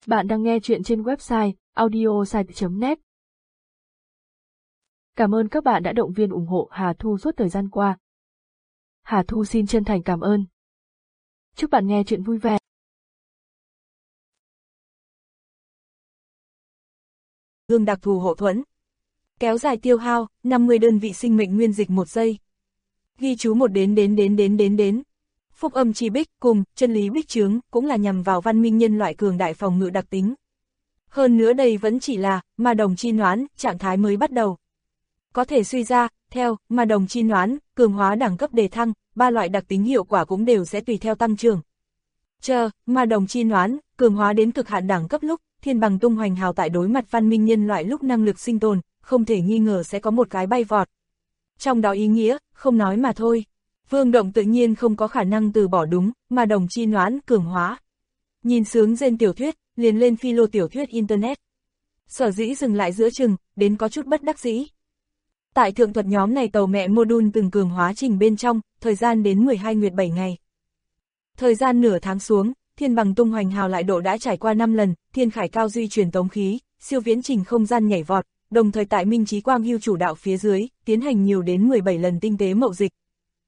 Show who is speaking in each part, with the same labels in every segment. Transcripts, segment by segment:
Speaker 1: Bạn đang nghe chuyện trên website audiosite.net. Cảm ơn các bạn đã động viên ủng hộ Hà Thu suốt thời gian qua. Hà Thu xin chân thành cảm ơn. Chúc bạn nghe chuyện vui vẻ.
Speaker 2: Gương đặc thù hộ thuẫn. Kéo dài tiêu hao, 50 đơn vị sinh mệnh nguyên dịch 1 giây. Ghi chú 1 đến. Phúc âm chi bích cùng chân lý bích chướng cũng là nhằm vào văn minh nhân loại cường đại phòng ngự đặc tính. Hơn nữa đây vẫn chỉ là ma đồng chi noãn, trạng thái mới bắt đầu. Có thể suy ra, theo ma đồng chi noãn, cường hóa đẳng cấp đề thăng, 3 loại đặc tính hiệu quả cũng đều sẽ tùy theo tăng trưởng. Ma đồng chi noãn, cường hóa đến cực hạn đẳng cấp lúc, thiên bằng tung hoành hào tại đối mặt văn minh nhân loại lúc năng lực sinh tồn, không thể nghi ngờ sẽ có một cái bay vọt. Trong đó ý nghĩa, không nói mà thôi. Vương Động tự nhiên không có khả năng từ bỏ đúng, mà đồng chi noãn cường hóa. Nhìn sướng rên tiểu thuyết, liền lên philo tiểu thuyết Internet. Sở dĩ dừng lại giữa chừng, đến có chút bất đắc dĩ. Tại thượng thuật nhóm này tàu mẹ module từng cường hóa trình bên trong, thời gian đến 12 nguyệt 7 ngày. Thời gian nửa tháng xuống, thiên bằng tung hoành hào lại độ đã trải qua 5 lần, thiên khải cao duy truyền tống khí, siêu viễn trình không gian nhảy vọt, đồng thời tại Minh Chí Quang Hưu chủ đạo phía dưới, tiến hành nhiều đến 17 lần tinh tế mậu dịch.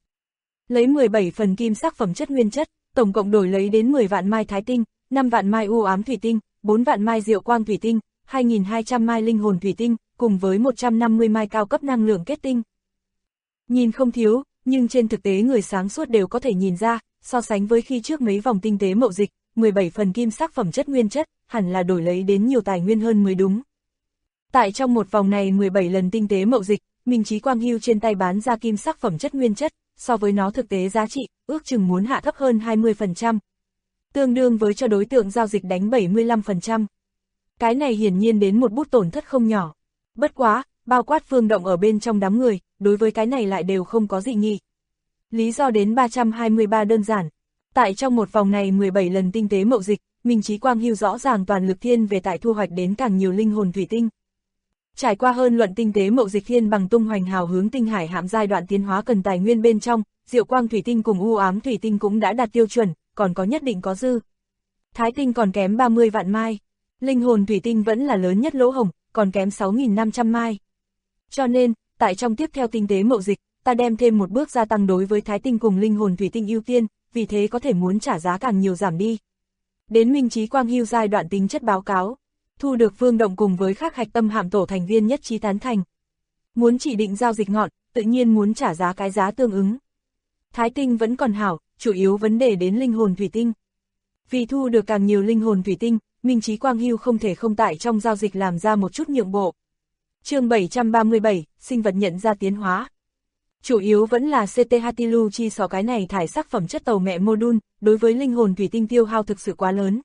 Speaker 2: Lấy 17 phần kim sắc phẩm chất nguyên chất, tổng cộng đổi lấy đến 10 vạn mai thái tinh, 5 vạn mai u ám thủy tinh, 4 vạn mai diệu quang thủy tinh, 2.200 mai linh hồn thủy tinh, cùng với 150 mai cao cấp năng lượng kết tinh. Nhìn không thiếu, nhưng trên thực tế người sáng suốt đều có thể nhìn ra, so sánh với khi trước mấy vòng tinh tế mậu dịch, 17 phần kim sắc phẩm chất nguyên chất, hẳn là đổi lấy đến nhiều tài nguyên hơn mới đúng. Tại trong một vòng này 17 lần tinh tế mậu dịch, Minh Chí Quang Hưu trên tay bán ra kim sắc phẩm chất nguyên chất, so với nó thực tế giá trị, ước chừng muốn hạ thấp hơn 20%. Tương đương với cho đối tượng giao dịch đánh 75%. Cái này hiển nhiên đến một bút tổn thất không nhỏ. Bất quá, bao quát Vương Động ở bên trong đám người, đối với cái này lại đều không có dị nghị. Lý do đến 323 đơn giản. Tại trong một vòng này 17 lần tinh tế mậu dịch, Minh Chí Quang Hưu rõ ràng toàn lực thiên về tại thu hoạch đến càng nhiều linh hồn thủy tinh. Trải qua hơn luận tinh tế mậu dịch thiên bằng tung hoành hào hướng tinh hải hạm giai đoạn tiến hóa cần tài nguyên bên trong, diệu quang thủy tinh cùng u ám thủy tinh cũng đã đạt tiêu chuẩn, còn có nhất định có dư. Thái tinh còn kém 30 vạn mai, linh hồn thủy tinh vẫn là lớn nhất lỗ hổng, còn kém 6.500 mai. Cho nên, tại trong tiếp theo tinh tế mậu dịch, ta đem thêm một bước gia tăng đối với thái tinh cùng linh hồn thủy tinh ưu tiên, vì thế có thể muốn trả giá càng nhiều giảm đi. Đến Minh Chí Quang Hưu giai đoạn tính chất báo cáo. Thu được Vương Động cùng với các hạch tâm hạm tổ thành viên nhất trí tán thành. Muốn chỉ định giao dịch ngọn, tự nhiên muốn trả giá cái giá tương ứng. Thái tinh vẫn còn hảo, chủ yếu vấn đề đến linh hồn thủy tinh. Vì thu được càng nhiều linh hồn thủy tinh, Minh Chí Quang Hưu không thể không tại trong giao dịch làm ra một chút nhượng bộ. Chương 737, sinh vật nhận ra tiến hóa. Chủ yếu vẫn là CT Hatilu chi xó cái này thải sắc phẩm chất tàu mẹ module, đối với linh hồn thủy tinh tiêu hao thực sự quá lớn.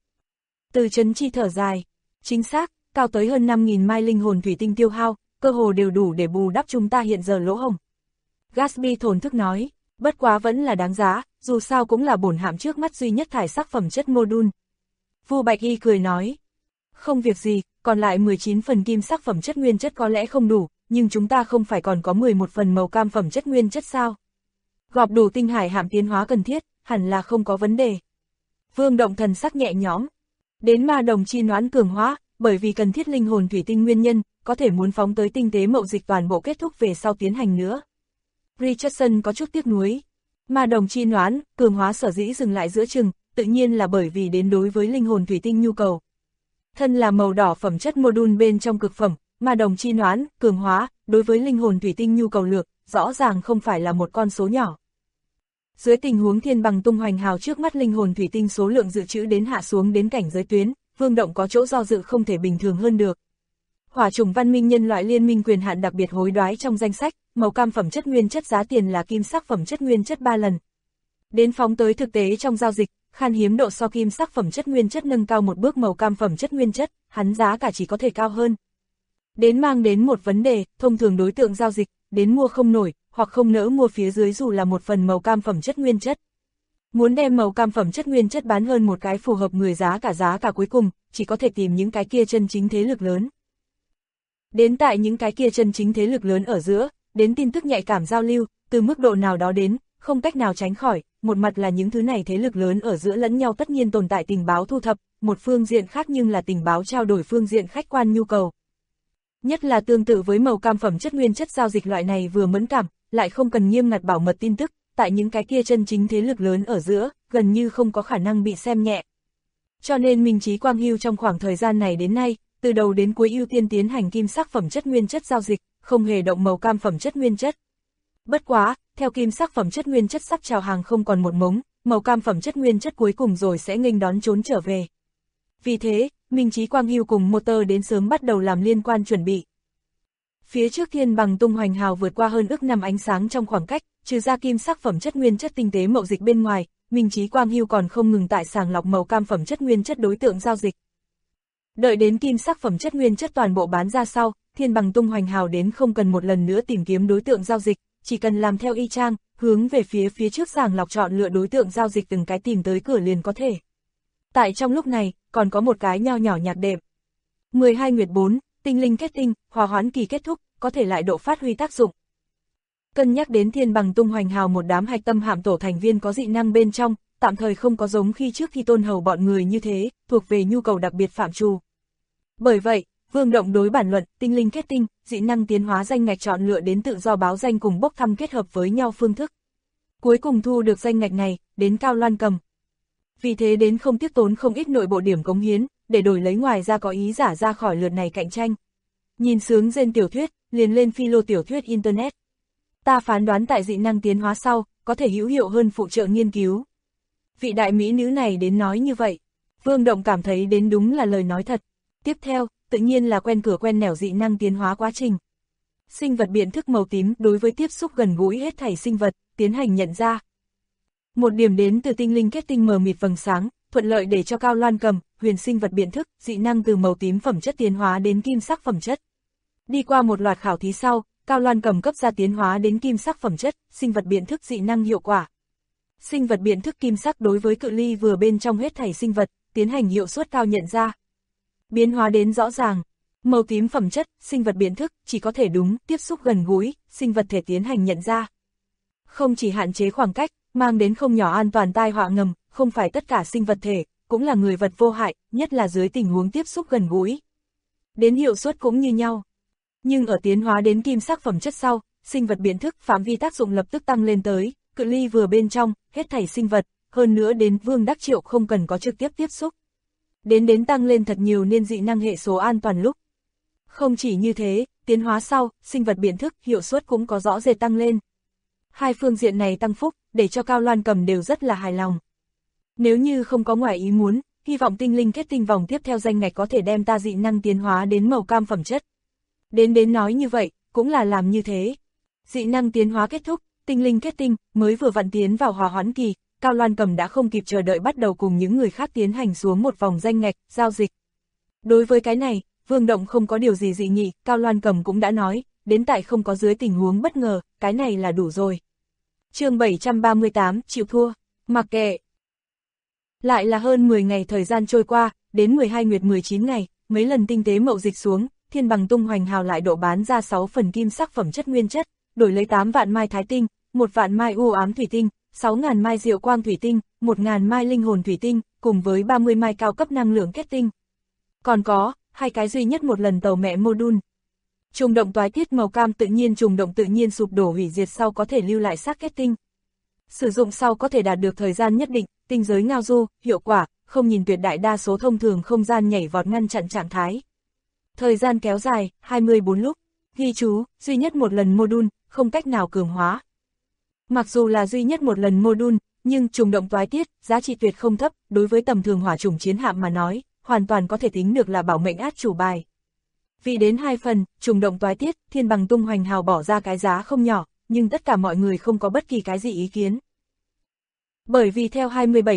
Speaker 2: Từ Trấn Chi thở dài. Chính xác, cao tới hơn 5.000 mai linh hồn thủy tinh tiêu hao, cơ hồ đều đủ để bù đắp chúng ta hiện giờ lỗ hổng. Gatsby thổn thức nói, bất quá vẫn là đáng giá, dù sao cũng là bổn hạm trước mắt duy nhất thải sắc phẩm chất module. Vu Bạch Y cười nói, không việc gì, còn lại 19 phần kim sắc phẩm chất nguyên chất có lẽ không đủ, nhưng chúng ta không phải còn có 11 phần màu cam phẩm chất nguyên chất sao? Gọp đủ tinh hải hạm tiến hóa cần thiết, hẳn là không có vấn đề. Vương Động thần sắc nhẹ nhõm. Đến ma đồng chi noãn cường hóa, bởi vì cần thiết linh hồn thủy tinh nguyên nhân, có thể muốn phóng tới tinh tế mậu dịch toàn bộ kết thúc về sau tiến hành nữa. Richardson có chút tiếc nuối. Ma đồng chi noãn, cường hóa sở dĩ dừng lại giữa chừng, tự nhiên là bởi vì đến đối với linh hồn thủy tinh nhu cầu. Thân là màu đỏ phẩm chất module bên trong cực phẩm, ma đồng chi noãn, cường hóa, đối với linh hồn thủy tinh nhu cầu lược, rõ ràng không phải là một con số nhỏ. Dưới tình huống thiên bằng tung hoành hào trước mắt linh hồn thủy tinh số lượng dự trữ đến hạ xuống đến cảnh giới tuyến, Vương Động có chỗ do dự không thể bình thường hơn được. Hỏa chủng văn minh nhân loại liên minh quyền hạn đặc biệt hối đoái trong danh sách, màu cam phẩm chất nguyên chất giá tiền là kim sắc phẩm chất nguyên chất 3 lần. Đến phóng tới thực tế trong giao dịch, khan hiếm độ so kim sắc phẩm chất nguyên chất nâng cao một bước màu cam phẩm chất nguyên chất, hắn giá cả chỉ có thể cao hơn. Đến mang đến một vấn đề, thông thường đối tượng giao dịch, đến mua không nổi, hoặc không nỡ mua phía dưới dù là một phần màu cam phẩm chất nguyên chất. Muốn đem màu cam phẩm chất nguyên chất bán hơn một cái phù hợp người giá cả cuối cùng, chỉ có thể tìm những cái kia chân chính thế lực lớn. Đến tại những cái kia chân chính thế lực lớn ở giữa, đến tin tức nhạy cảm giao lưu, từ mức độ nào đó đến, không cách nào tránh khỏi, một mặt là những thứ này thế lực lớn ở giữa lẫn nhau tất nhiên tồn tại tình báo thu thập, một phương diện khác nhưng là tình báo trao đổi phương diện khách quan nhu cầu. Nhất là tương tự với màu cam phẩm chất nguyên chất giao dịch loại này vừa mẫn cảm, lại không cần nghiêm ngặt bảo mật tin tức, tại những cái kia chân chính thế lực lớn ở giữa, gần như không có khả năng bị xem nhẹ. Cho nên Minh Chí Quang Hưu trong khoảng thời gian này đến nay, từ đầu đến cuối ưu tiên tiến hành kim sắc phẩm chất nguyên chất giao dịch, không hề động màu cam phẩm chất nguyên chất. Bất quá, theo kim sắc phẩm chất nguyên chất sắp chào hàng không còn một mống, màu cam phẩm chất nguyên chất cuối cùng rồi sẽ nghênh đón trốn trở về. Vì thế, Minh Chí Quang Hưu cùng Motor đến sớm bắt đầu làm liên quan chuẩn bị. Phía trước thiên bằng tung hoành hào vượt qua hơn ước năm ánh sáng trong khoảng cách, trừ ra kim sắc phẩm chất nguyên chất tinh tế mậu dịch bên ngoài, Minh Chí Quang Hưu còn không ngừng tại sàng lọc màu cam phẩm chất nguyên chất đối tượng giao dịch. Đợi đến kim sắc phẩm chất nguyên chất toàn bộ bán ra sau, thiên bằng tung hoành hào đến không cần một lần nữa tìm kiếm đối tượng giao dịch, chỉ cần làm theo y chang, hướng về phía trước sàng lọc chọn lựa đối tượng giao dịch từng cái tìm tới cửa liền có thể. Tại trong lúc này, còn có một cái nho nhỏ nhạc đệm. 12 Nguyệt 4, tinh linh kết tinh, hòa hoãn kỳ kết thúc, có thể lại độ phát huy tác dụng. Cân nhắc đến thiên bằng tung hoành hào một đám hạch tâm hạm tổ thành viên có dị năng bên trong, tạm thời không có giống khi trước khi Tôn Hầu bọn người như thế, thuộc về nhu cầu đặc biệt phạm trù. Bởi vậy, Vương Động đối bản luận, tinh linh kết tinh, dị năng tiến hóa danh ngạch chọn lựa đến tự do báo danh cùng bốc thăm kết hợp với nhau phương thức. Cuối cùng thu được danh ngạch này, đến Cao Loan Cầm. Vì thế đến không tiếc tốn không ít nội bộ điểm cống hiến, để đổi lấy ngoài ra có ý giả ra khỏi lượt này cạnh tranh. Nhìn sướng rên tiểu thuyết, liền lên philo tiểu thuyết Internet. Ta phán đoán tại dị năng tiến hóa sau, có thể hữu hiệu hơn phụ trợ nghiên cứu. Vị đại mỹ nữ này đến nói như vậy, Vương Động cảm thấy đến đúng là lời nói thật. Tiếp theo, tự nhiên là quen cửa quen nẻo dị năng tiến hóa quá trình. Sinh vật biện thức màu tím đối với tiếp xúc gần gũi hết thảy sinh vật, tiến hành nhận ra. Một điểm đến từ tinh linh kết tinh mờ mịt vầng sáng, thuận lợi để cho Cao Loan Cầm, huyền sinh vật biện thức, dị năng từ màu tím phẩm chất tiến hóa đến kim sắc phẩm chất. Đi qua một loạt khảo thí sau, Cao Loan Cầm cấp ra tiến hóa đến kim sắc phẩm chất, sinh vật biện thức dị năng hiệu quả. Sinh vật biện thức kim sắc đối với cự ly vừa bên trong hết thảy sinh vật, tiến hành hiệu suất cao nhận ra. Biến hóa đến rõ ràng, màu tím phẩm chất, sinh vật biện thức, chỉ có thể đúng, tiếp xúc gần gũi, sinh vật thể tiến hành nhận ra. Không chỉ hạn chế khoảng cách, mang đến không nhỏ an toàn tai họa ngầm, không phải tất cả sinh vật thể, cũng là người vật vô hại, nhất là dưới tình huống tiếp xúc gần gũi. Đến hiệu suất cũng như nhau. Nhưng ở tiến hóa đến kim sắc phẩm chất sau, sinh vật biện thức phạm vi tác dụng lập tức tăng lên tới, cự ly vừa bên trong, hết thảy sinh vật, hơn nữa đến Vương Đắc Triệu không cần có trực tiếp tiếp xúc. Đến tăng lên thật nhiều nên dị năng hệ số an toàn lúc. Không chỉ như thế, tiến hóa sau, sinh vật biện thức, hiệu suất cũng có rõ rệt tăng lên. Hai phương diện này tăng phúc, để cho Cao Loan Cầm đều rất là hài lòng. Nếu như không có ngoài ý muốn, hy vọng tinh linh kết tinh vòng tiếp theo danh ngạch có thể đem ta dị năng tiến hóa đến màu cam phẩm chất. Đến nói như vậy, cũng là làm như thế. Dị năng tiến hóa kết thúc, tinh linh kết tinh, mới vừa vặn tiến vào hòa hoãn kỳ, Cao Loan Cầm đã không kịp chờ đợi bắt đầu cùng những người khác tiến hành xuống một vòng danh ngạch, giao dịch. Đối với cái này, Vương Động không có điều gì dị nghị, Cao Loan Cầm cũng đã nói, đến tại không có dưới tình huống bất ngờ, cái này là đủ rồi. Chương 738, chịu thua, mặc kệ. Lại là hơn 10 ngày thời gian trôi qua, đến 12 nguyệt 19 ngày, mấy lần tinh tế mậu dịch xuống, thiên bằng tung hoành hào lại độ bán ra 6 phần kim sắc phẩm chất nguyên chất, đổi lấy 8 vạn mai thái tinh, 1 vạn mai u ám thủy tinh, 6.000 mai diệu quang thủy tinh, 1.000 mai linh hồn thủy tinh, cùng với 30 mai cao cấp năng lượng kết tinh. Còn có, 2 cái duy nhất một lần tàu mẹ module. Trùng động toái tiết màu cam tự nhiên trùng động tự nhiên sụp đổ hủy diệt sau có thể lưu lại xác kết tinh. Sử dụng sau có thể đạt được thời gian nhất định, tinh giới ngao du, hiệu quả, không nhìn tuyệt đại đa số thông thường không gian nhảy vọt ngăn chặn trạng thái. Thời gian kéo dài, 24 lúc. Ghi chú, duy nhất một lần module, không cách nào cường hóa. Mặc dù là duy nhất một lần module, nhưng trùng động toái tiết, giá trị tuyệt không thấp, đối với tầm thường hỏa chủng chiến hạm mà nói, hoàn toàn có thể tính được là bảo mệnh át chủ bài. Vì đến 2 phần, trùng động toái tiết, thiên bằng tung hoành hào bỏ ra cái giá không nhỏ, nhưng tất cả mọi người không có bất kỳ cái gì ý kiến. Bởi vì theo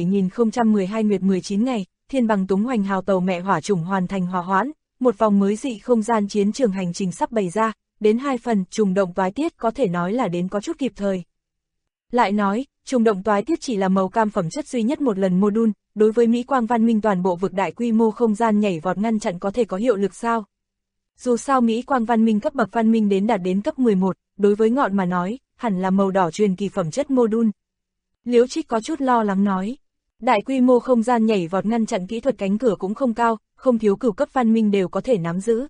Speaker 2: 27.012 nguyệt 19 ngày, thiên bằng tung hoành hào tàu mẹ hỏa chủng hoàn thành hòa hoãn, một vòng mới dị không gian chiến trường hành trình sắp bày ra, đến 2 phần, trùng động toái tiết có thể nói là đến có chút kịp thời. Lại nói, trùng động toái tiết chỉ là màu cam phẩm chất duy nhất một lần module, đối với Mỹ Quang văn minh toàn bộ vực đại quy mô không gian nhảy vọt ngăn chặn có thể có hiệu lực sao? Dù sao Mỹ Quang văn minh cấp bậc văn minh đạt đến cấp 11, đối với ngọn mà nói, hẳn là màu đỏ truyền kỳ phẩm chất mô đun. Liễu Trích có chút lo lắng nói. Đại quy mô không gian nhảy vọt ngăn chặn kỹ thuật cánh cửa cũng không cao, không thiếu cửu cấp văn minh đều có thể nắm giữ.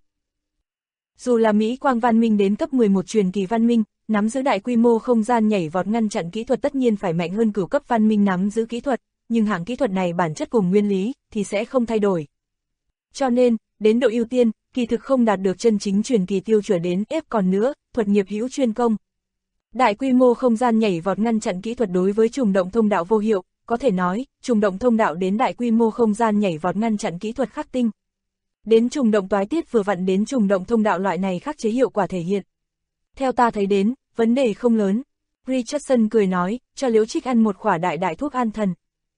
Speaker 2: Dù là Mỹ Quang văn minh đến cấp 11 truyền kỳ văn minh, nắm giữ đại quy mô không gian nhảy vọt ngăn chặn kỹ thuật tất nhiên phải mạnh hơn cửu cấp văn minh nắm giữ kỹ thuật, nhưng hạng kỹ thuật này bản chất cùng nguyên lý thì sẽ không thay đổi. Cho nên, đến độ ưu tiên, kỳ thực không đạt được chân chính truyền kỳ tiêu chuẩn đến ép còn nữa, thuật nghiệp hữu chuyên công. Đại quy mô không gian nhảy vọt ngăn chặn kỹ thuật đối với trùng động thông đạo vô hiệu, có thể nói, trùng động thông đạo đến đại quy mô không gian nhảy vọt ngăn chặn kỹ thuật khắc tinh. Đến trùng động toái tiết vừa vặn đến trùng động thông đạo loại này khắc chế hiệu quả thể hiện. Theo ta thấy đến, vấn đề không lớn. Richardson cười nói, cho Liễu Trích ăn một khỏa đại thuốc an thần.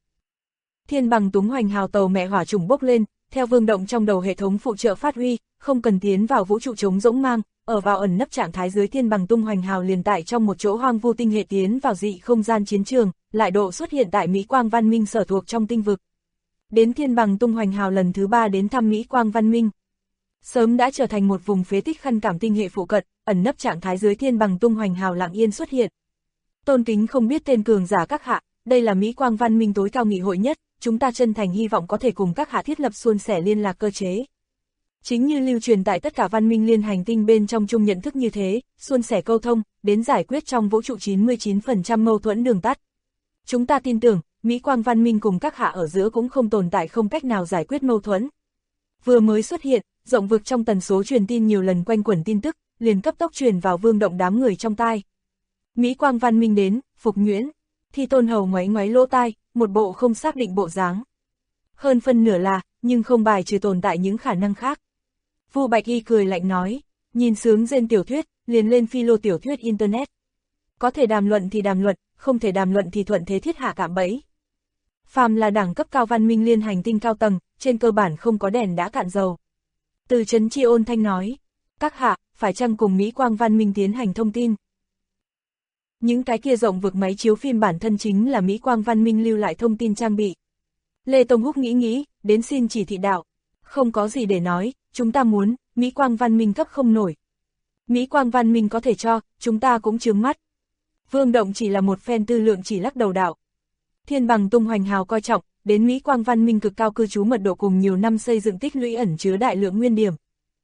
Speaker 2: Thiên bằng túng hoành hào tàu mẹ hỏa trùng bốc lên, theo vương động trong đầu hệ thống phụ trợ phát huy, không cần tiến vào vũ trụ trống rỗng mang, ở vào ẩn nấp trạng thái dưới thiên bằng tung hoành hào liền tại trong một chỗ hoang vu tinh hệ tiến vào dị không gian chiến trường, lại độ xuất hiện tại Mỹ Quang văn minh sở thuộc trong tinh vực. Đến thiên bằng tung hoành hào lần thứ 3 đến thăm Mỹ Quang văn minh. Sớm đã trở thành một vùng phế tích khăn cảm tinh hệ phụ cận, ẩn nấp trạng thái dưới thiên bằng tung hoành hào lặng yên xuất hiện. Tôn kính không biết tên cường giả các hạ, đây là Mỹ Quang văn minh tối cao nghị hội nhất, chúng ta chân thành hy vọng có thể cùng các hạ thiết lập suôn sẻ liên lạc cơ chế. Chính như lưu truyền tại tất cả văn minh liên hành tinh bên trong chung nhận thức như thế, suôn sẻ câu thông, đến giải quyết trong vũ trụ 99% mâu thuẫn đường tắt. Chúng ta tin tưởng, Mỹ Quang văn minh cùng các hạ ở giữa cũng không tồn tại không cách nào giải quyết mâu thuẫn. Vừa mới xuất hiện, rộng vực trong tần số truyền tin nhiều lần quanh quẩn tin tức, liền cấp tốc truyền vào vương động đám người trong tai. Mỹ Quang văn minh đến, phục nhuyễn. Thi Tôn Hầu ngoáy ngoáy lỗ tai, một bộ không xác định bộ dáng. Hơn phân nửa là, nhưng không bài trừ tồn tại những khả năng khác. Vu Bạch Y cười lạnh nói, nhìn sướng rên tiểu thuyết, liền lên phi lô tiểu thuyết Internet. Có thể đàm luận thì đàm luận, không thể đàm luận thì thuận thế thiết hạ cạm bẫy. Phàm là đẳng cấp cao văn minh liên hành tinh cao tầng, trên cơ bản không có đèn đã cạn dầu. Từ Trấn Chi ôn thanh nói, các hạ, phải chăng cùng Mỹ Quang văn minh tiến hành thông tin? Những cái kia rộng vực máy chiếu phim bản thân chính là Mỹ Quang văn minh lưu lại thông tin trang bị. Lê Tông Húc nghĩ, đến xin chỉ thị đạo. Không có gì để nói, chúng ta muốn, Mỹ Quang văn minh cấp không nổi. Mỹ Quang văn minh có thể cho, chúng ta cũng chướng mắt. Vương Động chỉ là một phen tư lượng chỉ lắc đầu đạo. Thiên bằng tung hoành hào coi trọng, đến Mỹ Quang văn minh cực cao cư trú mật độ cùng nhiều năm xây dựng tích lũy ẩn chứa đại lượng nguyên điểm.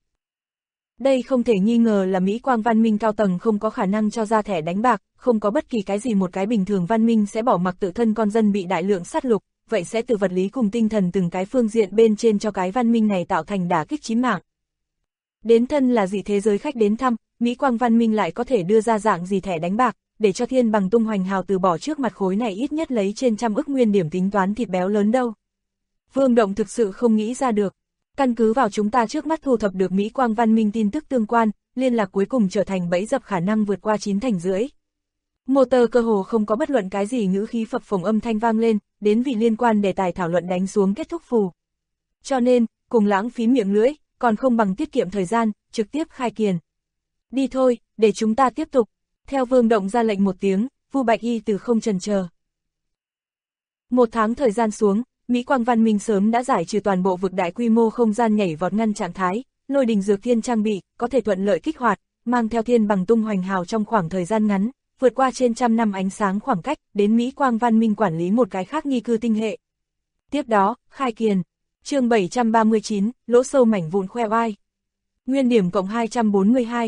Speaker 2: Đây không thể nghi ngờ là Mỹ Quang văn minh cao tầng không có khả năng cho ra thẻ đánh bạc, không có bất kỳ cái gì một cái bình thường văn minh sẽ bỏ mặc tự thân con dân bị đại lượng sát lục, vậy sẽ từ vật lý cùng tinh thần từng cái phương diện bên trên cho cái văn minh này tạo thành đả kích chí mạng. Đến thân là dị thế giới khách đến thăm, Mỹ Quang văn minh lại có thể đưa ra dạng gì thẻ đánh bạc, để cho thiên bằng tung hoành hào từ bỏ trước mặt khối này ít nhất lấy trên 100 ức nguyên điểm tính toán thịt béo lớn đâu. Vương Động thực sự không nghĩ ra được. Căn cứ vào chúng ta trước mắt thu thập được Mỹ Quang văn minh tin tức tương quan, liên lạc cuối cùng trở thành bẫy dập khả năng vượt qua 9 thành rưỡi. Motor cơ hồ không có bất luận cái gì ngữ khí phập phồng âm thanh vang lên, đến vì liên quan đề tài thảo luận đánh xuống kết thúc phù. Cho nên, cùng lãng phí miệng lưỡi, còn không bằng tiết kiệm thời gian, trực tiếp khai kiền. Đi thôi, để chúng ta tiếp tục. Theo Vương Động ra lệnh một tiếng, Vu Bạch Y từ không chần chờ. Một tháng thời gian xuống, Mỹ Quang văn minh sớm đã giải trừ toàn bộ vực đại quy mô không gian nhảy vọt ngăn trạng thái, lôi đình dược thiên trang bị, có thể thuận lợi kích hoạt, mang theo thiên bằng tung hoành hào trong khoảng thời gian ngắn, vượt qua trên 100 năm ánh sáng khoảng cách, đến Mỹ Quang văn minh quản lý một cái khác nghi cư tinh hệ. Tiếp đó, khai kiền. Chương 739, lỗ sâu mảnh vụn khoe oai. Nguyên điểm cộng 242,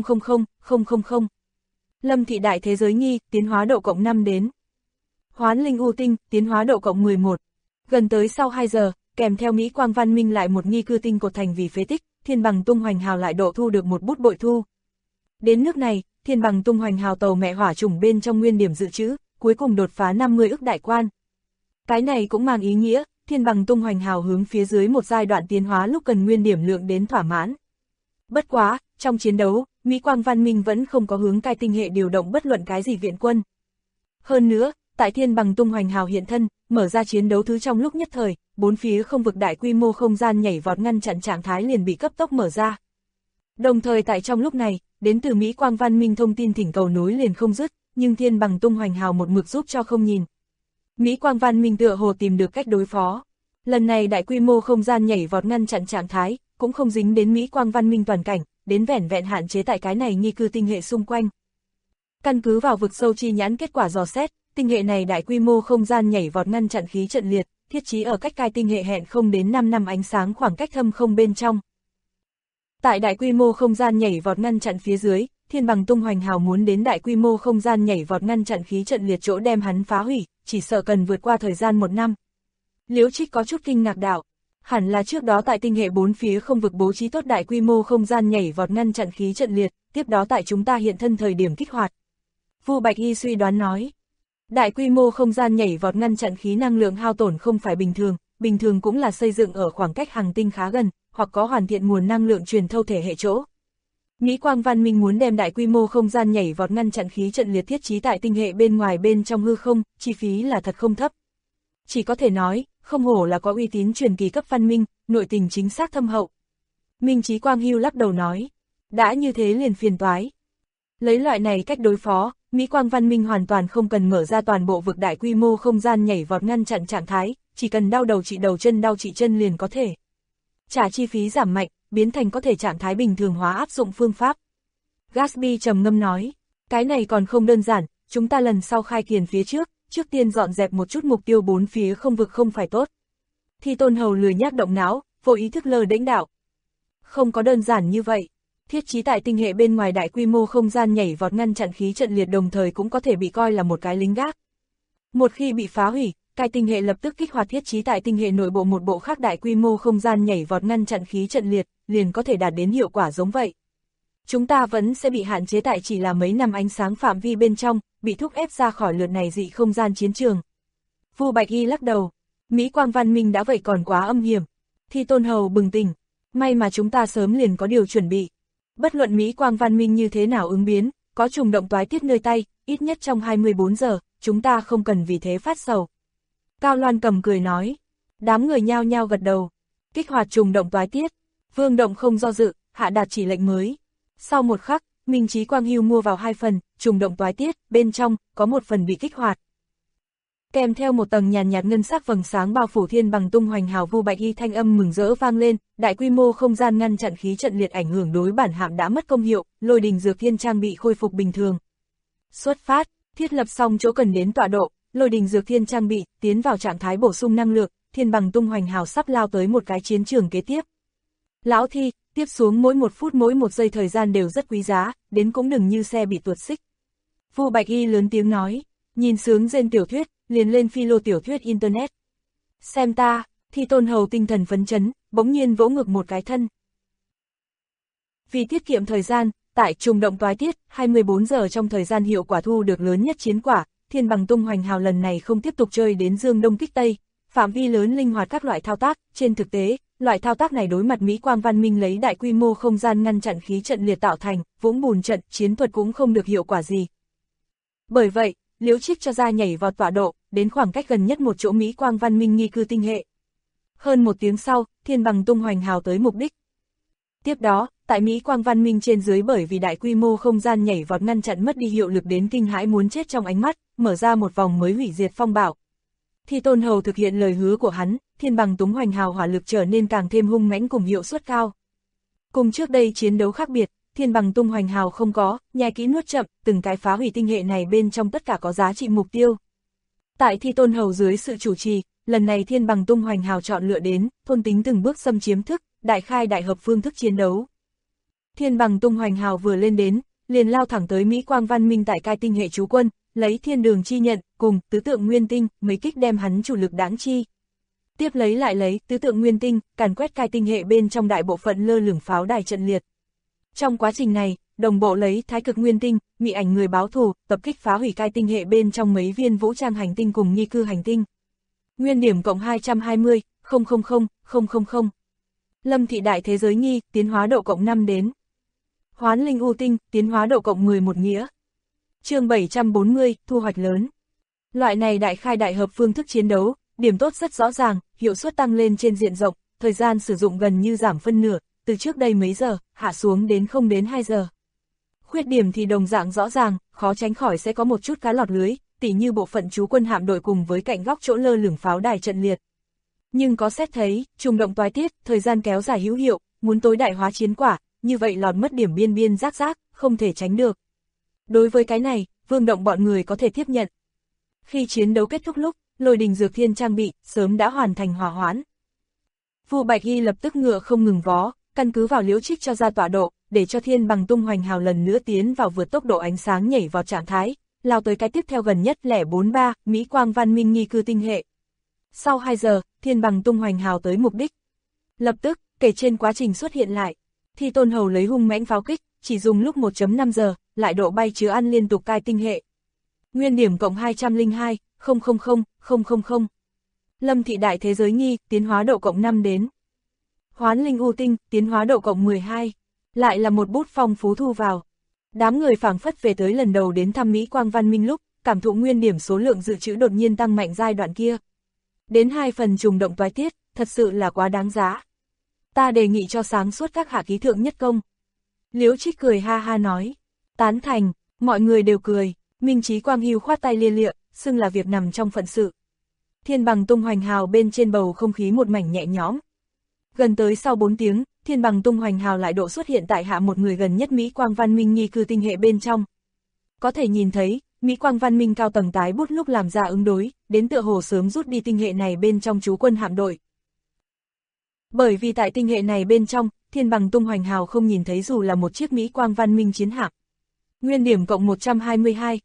Speaker 2: 000. Lâm thị đại thế giới nghi, tiến hóa độ cộng 5 đến. Hoán linh u tinh, tiến hóa độ cộng 11. Gần tới sau 2 giờ, kèm theo Mỹ Quang văn minh lại một nghi cư tinh cột thành vì phế tích, thiên bằng tung hoành hào lại độ thu được một bút bội thu. Đến nước này, thiên bằng tung hoành hào tàu mẹ hỏa trùng bên trong nguyên điểm dự trữ, cuối cùng đột phá 50 ức đại quan. Cái này cũng mang ý nghĩa, thiên bằng tung hoành hào hướng phía dưới một giai đoạn tiến hóa lúc cần nguyên điểm lượng đến thỏa mãn. Bất quá, trong chiến đấu, Mỹ Quang văn minh vẫn không có hướng cai tinh hệ điều động bất luận cái gì viện quân. Hơn nữa, tại thiên bằng tung hoành hào hiện thân, mở ra chiến đấu thứ trong lúc nhất thời, bốn phía không vực đại quy mô không gian nhảy vọt ngăn chặn trạng thái liền bị cấp tốc mở ra. Đồng thời tại trong lúc này, đến từ Mỹ Quang văn minh thông tin thỉnh cầu nối liền không dứt, nhưng thiên bằng tung hoành hào một mực giúp cho không nhìn. Mỹ Quang văn minh tựa hồ tìm được cách đối phó. Lần này đại quy mô không gian nhảy vọt ngăn chặn trạng thái, cũng không dính đến Mỹ quang văn minh toàn cảnh, đến vẻn vẹn hạn chế tại cái này nghi cư tinh hệ xung quanh. Căn cứ vào vực sâu chi nhãn kết quả dò xét, tinh hệ này đại quy mô không gian nhảy vọt ngăn chặn khí trận liệt, thiết trí ở cách cai tinh hệ hẹn không đến 5 năm ánh sáng khoảng cách thâm không bên trong. Tại đại quy mô không gian nhảy vọt ngăn chặn phía dưới, Thiên Bằng tung hoành hào muốn đến đại quy mô không gian nhảy vọt ngăn chặn khí trận liệt chỗ đem hắn phá hủy, chỉ sợ cần vượt qua thời gian 1 năm. Liễu Trích có chút kinh ngạc đạo, hẳn là trước đó tại tinh hệ bốn phía không vực bố trí tốt đại quy mô không gian nhảy vọt ngăn chặn khí trận liệt, tiếp đó tại chúng ta hiện thân thời điểm kích hoạt. Vu Bạch Y suy đoán nói, đại quy mô không gian nhảy vọt ngăn chặn khí năng lượng hao tổn không phải bình thường cũng là xây dựng ở khoảng cách hành tinh khá gần, hoặc có hoàn thiện nguồn năng lượng truyền thâu thể hệ chỗ. Mỹ quang văn minh muốn đem đại quy mô không gian nhảy vọt ngăn chặn khí trận liệt thiết trí tại tinh hệ bên ngoài bên trong hư không, chi phí là thật không thấp. Chỉ có thể nói, không hổ là có uy tín truyền kỳ cấp văn minh, nội tình chính xác thâm hậu. Minh Chí Quang Hưu lắc đầu nói, đã như thế liền phiền toái. Lấy loại này cách đối phó, Mỹ quang văn minh hoàn toàn không cần mở ra toàn bộ vực đại quy mô không gian nhảy vọt ngăn chặn trạng thái, chỉ cần đau đầu trị đầu chân đau trị chân liền có thể. Trả chi phí giảm mạnh, biến thành có thể trạng thái bình thường hóa áp dụng phương pháp. Gatsby trầm ngâm nói, cái này còn không đơn giản, chúng ta lần sau khai kiền phía trước tiên dọn dẹp một chút mục tiêu bốn phía không vực không phải tốt. Thi Tôn Hầu lười nhác động não, vô ý thức lơ đễnh đạo. Không có đơn giản như vậy, thiết trí tại tinh hệ bên ngoài đại quy mô không gian nhảy vọt ngăn chặn khí trận liệt đồng thời cũng có thể bị coi là một cái lính gác. Một khi bị phá hủy, cái tinh hệ lập tức kích hoạt thiết trí tại tinh hệ nội bộ một bộ khác đại quy mô không gian nhảy vọt ngăn chặn khí trận liệt, liền có thể đạt đến hiệu quả giống vậy. Chúng ta vẫn sẽ bị hạn chế tại chỉ là mấy năm ánh sáng phạm vi bên trong, bị thúc ép ra khỏi lượt này dị không gian chiến trường. Vu Bạch Y lắc đầu, Mỹ quang văn minh đã vậy còn quá âm hiểm. Thi Tôn Hầu bừng tỉnh, may mà chúng ta sớm liền có điều chuẩn bị. Bất luận Mỹ quang văn minh như thế nào ứng biến, có trùng động toái tiết nơi tay, ít nhất trong 24 giờ, chúng ta không cần vì thế phát sầu. Cao Loan Cầm cười nói, đám người nhao nhao gật đầu, kích hoạt trùng động toái tiết, Vương Động không do dự, hạ đạt chỉ lệnh mới. Sau một khắc, Minh Chí Quang Hưu mua vào 2 phần, trùng động toái tiết, bên trong, có một phần bị kích hoạt. Kèm theo một tầng nhàn nhạt ngân sắc vầng sáng bao phủ Thiên Bằng tung hoành hào Vu Bạch Y thanh âm mừng rỡ vang lên, đại quy mô không gian ngăn chặn khí trận liệt ảnh hưởng đối bản hạm đã mất công hiệu, Lôi Đình Dược Thiên trang bị khôi phục bình thường. Xuất phát, thiết lập xong chỗ cần đến tọa độ, Lôi Đình Dược Thiên trang bị, tiến vào trạng thái bổ sung năng lượng, Thiên Bằng tung hoành hào sắp lao tới một cái chiến trường kế tiếp. Lão Thi, tiếp xuống mỗi 1 phút mỗi 1 giây thời gian đều rất quý giá, đến cũng đừng như xe bị tuột xích. Vu Bạch Y lớn tiếng nói, nhìn sướng rên tiểu thuyết, liền lên philo tiểu thuyết internet. Xem ta, Thi Tôn Hầu tinh thần phấn chấn, bỗng nhiên vỗ ngực một cái thân. Vì tiết kiệm thời gian, tại trùng động toái tiết, 24 giờ trong thời gian hiệu quả thu được lớn nhất chiến quả, Thiên Bằng tung hoành hào lần này không tiếp tục chơi đến dương đông kích tây, phạm vi lớn linh hoạt các loại thao tác, trên thực tế, loại thao tác này đối mặt Mỹ quang văn minh lấy đại quy mô không gian ngăn chặn khí trận liệt tạo thành, vũng bùn trận, chiến thuật cũng không được hiệu quả gì. Bởi vậy, Liễu Trích cho ra nhảy vào tọa độ, đến khoảng cách gần nhất một chỗ Mỹ quang văn minh nghi cư tinh hệ. Hơn 1 tiếng sau, Thiên Bằng tung hoành hào tới mục đích. Tiếp đó, tại Mỹ quang văn minh trên dưới bởi vì đại quy mô không gian nhảy vọt ngăn chặn mất đi hiệu lực đến kinh hãi muốn chết trong ánh mắt, mở ra một vòng mới hủy diệt phong bạo. Thi Tôn Hầu thực hiện lời hứa của hắn, Thiên Bằng tung hoành hào hỏa lực trở nên càng thêm hung mãnh cùng hiệu suất cao. Cùng trước đây chiến đấu khác biệt, Thiên Bằng tung hoành hào không có, nhai kỹ nuốt chậm, từng cái phá hủy tinh hệ này bên trong tất cả có giá trị mục tiêu. Tại Thi Tôn Hầu dưới sự chủ trì, lần này Thiên Bằng tung hoành hào chọn lựa đến, thôn tính từng bước xâm chiếm thức, đại khai đại hợp phương thức chiến đấu. Thiên Bằng tung hoành hào vừa lên đến, liền lao thẳng tới Mỹ quang văn minh tại cai tinh hệ trú quân, lấy thiên đường chi nhận, cùng tứ tượng nguyên tinh, mấy kích đem hắn chủ lực đáng chi. Tiếp lấy lại lấy tứ tượng nguyên tinh, càn quét cai tinh hệ bên trong đại bộ phận lơ lửng pháo đài trận liệt. Trong quá trình này, đồng bộ lấy thái cực nguyên tinh, mị ảnh người báo thù, tập kích phá hủy cai tinh hệ bên trong mấy viên vũ trang hành tinh cùng nghi cư hành tinh. Nguyên điểm cộng 220, 000. Lâm thị đại thế giới nghi, tiến hóa độ cộng 5 đến. Hoán linh u tinh, tiến hóa độ cộng 11 nghĩa. Chương 740, thu hoạch lớn. Loại này đại khai đại hợp phương thức chiến đấu, điểm tốt rất rõ ràng, hiệu suất tăng lên trên diện rộng, thời gian sử dụng gần như giảm phân nửa, từ trước đây mấy giờ, hạ xuống đến không đến 2 giờ. Khuyết điểm thì đồng dạng rõ ràng, khó tránh khỏi sẽ có một chút cá lọt lưới, tỉ như bộ phận trú quân hạm đội cùng với cạnh góc chỗ lơ lửng pháo đài trận liệt. Nhưng có xét thấy, trùng động toái tiết, thời gian kéo dài hữu hiệu, muốn tối đại hóa chiến quả, như vậy lọt mất điểm biên biên rác rác, không thể tránh được. Đối với cái này, Vương Động bọn người có thể tiếp nhận. Khi chiến đấu kết thúc lúc, Lôi Đình Dược Thiên trang bị, sớm đã hoàn thành hòa hoãn. Vu Bạch Y lập tức ngựa không ngừng vó, căn cứ vào Liễu Trích cho ra tọa độ, để cho Thiên Bằng Tung Hoành Hào lần nữa tiến vào vượt tốc độ ánh sáng nhảy vào trạng thái, lao tới cái tiếp theo gần nhất 043, Mỹ Quang Văn Minh nghi cư tinh hệ. Sau 2 giờ, Thiên Bằng Tung Hoành Hào tới mục đích. Lập tức, kể trên quá trình xuất hiện lại, Thi Tôn Hầu lấy hung mãnh pháo kích, chỉ dùng lúc 1.5 giờ, lại độ bay chứa ăn liên tục cai tinh hệ. Nguyên điểm cộng 202, 000. Lâm Thị Đại Thế Giới Nghi, tiến hóa độ cộng 5 đến. Hoán Linh U Tinh, tiến hóa độ cộng 12. Lại là một bút phong phú thu vào. Đám người phảng phất về tới lần đầu đến thăm Mỹ Quang Văn Minh lúc, cảm thụ nguyên điểm số lượng dự trữ đột nhiên tăng mạnh giai đoạn kia. Đến 2 phần trùng động toái tiết, thật sự là quá đáng giá. Ta đề nghị cho sáng suốt các hạ ký thượng nhất công. Liễu Trích cười ha ha nói. Tán thành, mọi người đều cười. Minh Chí Quang hưu khoát tay lia lịa, xưng là việc nằm trong phận sự. Thiên Bằng Tung Hoành Hào bên trên bầu không khí một mảnh nhẹ nhõm. Gần tới sau 4 tiếng, Thiên Bằng Tung Hoành Hào lại độ xuất hiện tại hạ một người gần nhất Mỹ Quang Văn Minh nghi cư tinh hệ bên trong. Có thể nhìn thấy, Mỹ Quang Văn Minh cao tầng tái bút lúc làm ra ứng đối, đến tựa hồ sớm rút đi tinh hệ này bên trong trú quân hạm đội. Bởi vì tại tinh hệ này bên trong, Thiên Bằng Tung Hoành Hào không nhìn thấy dù là một chiếc Mỹ Quang Văn Minh chiến hạm. Nguyên điểm cộng 122,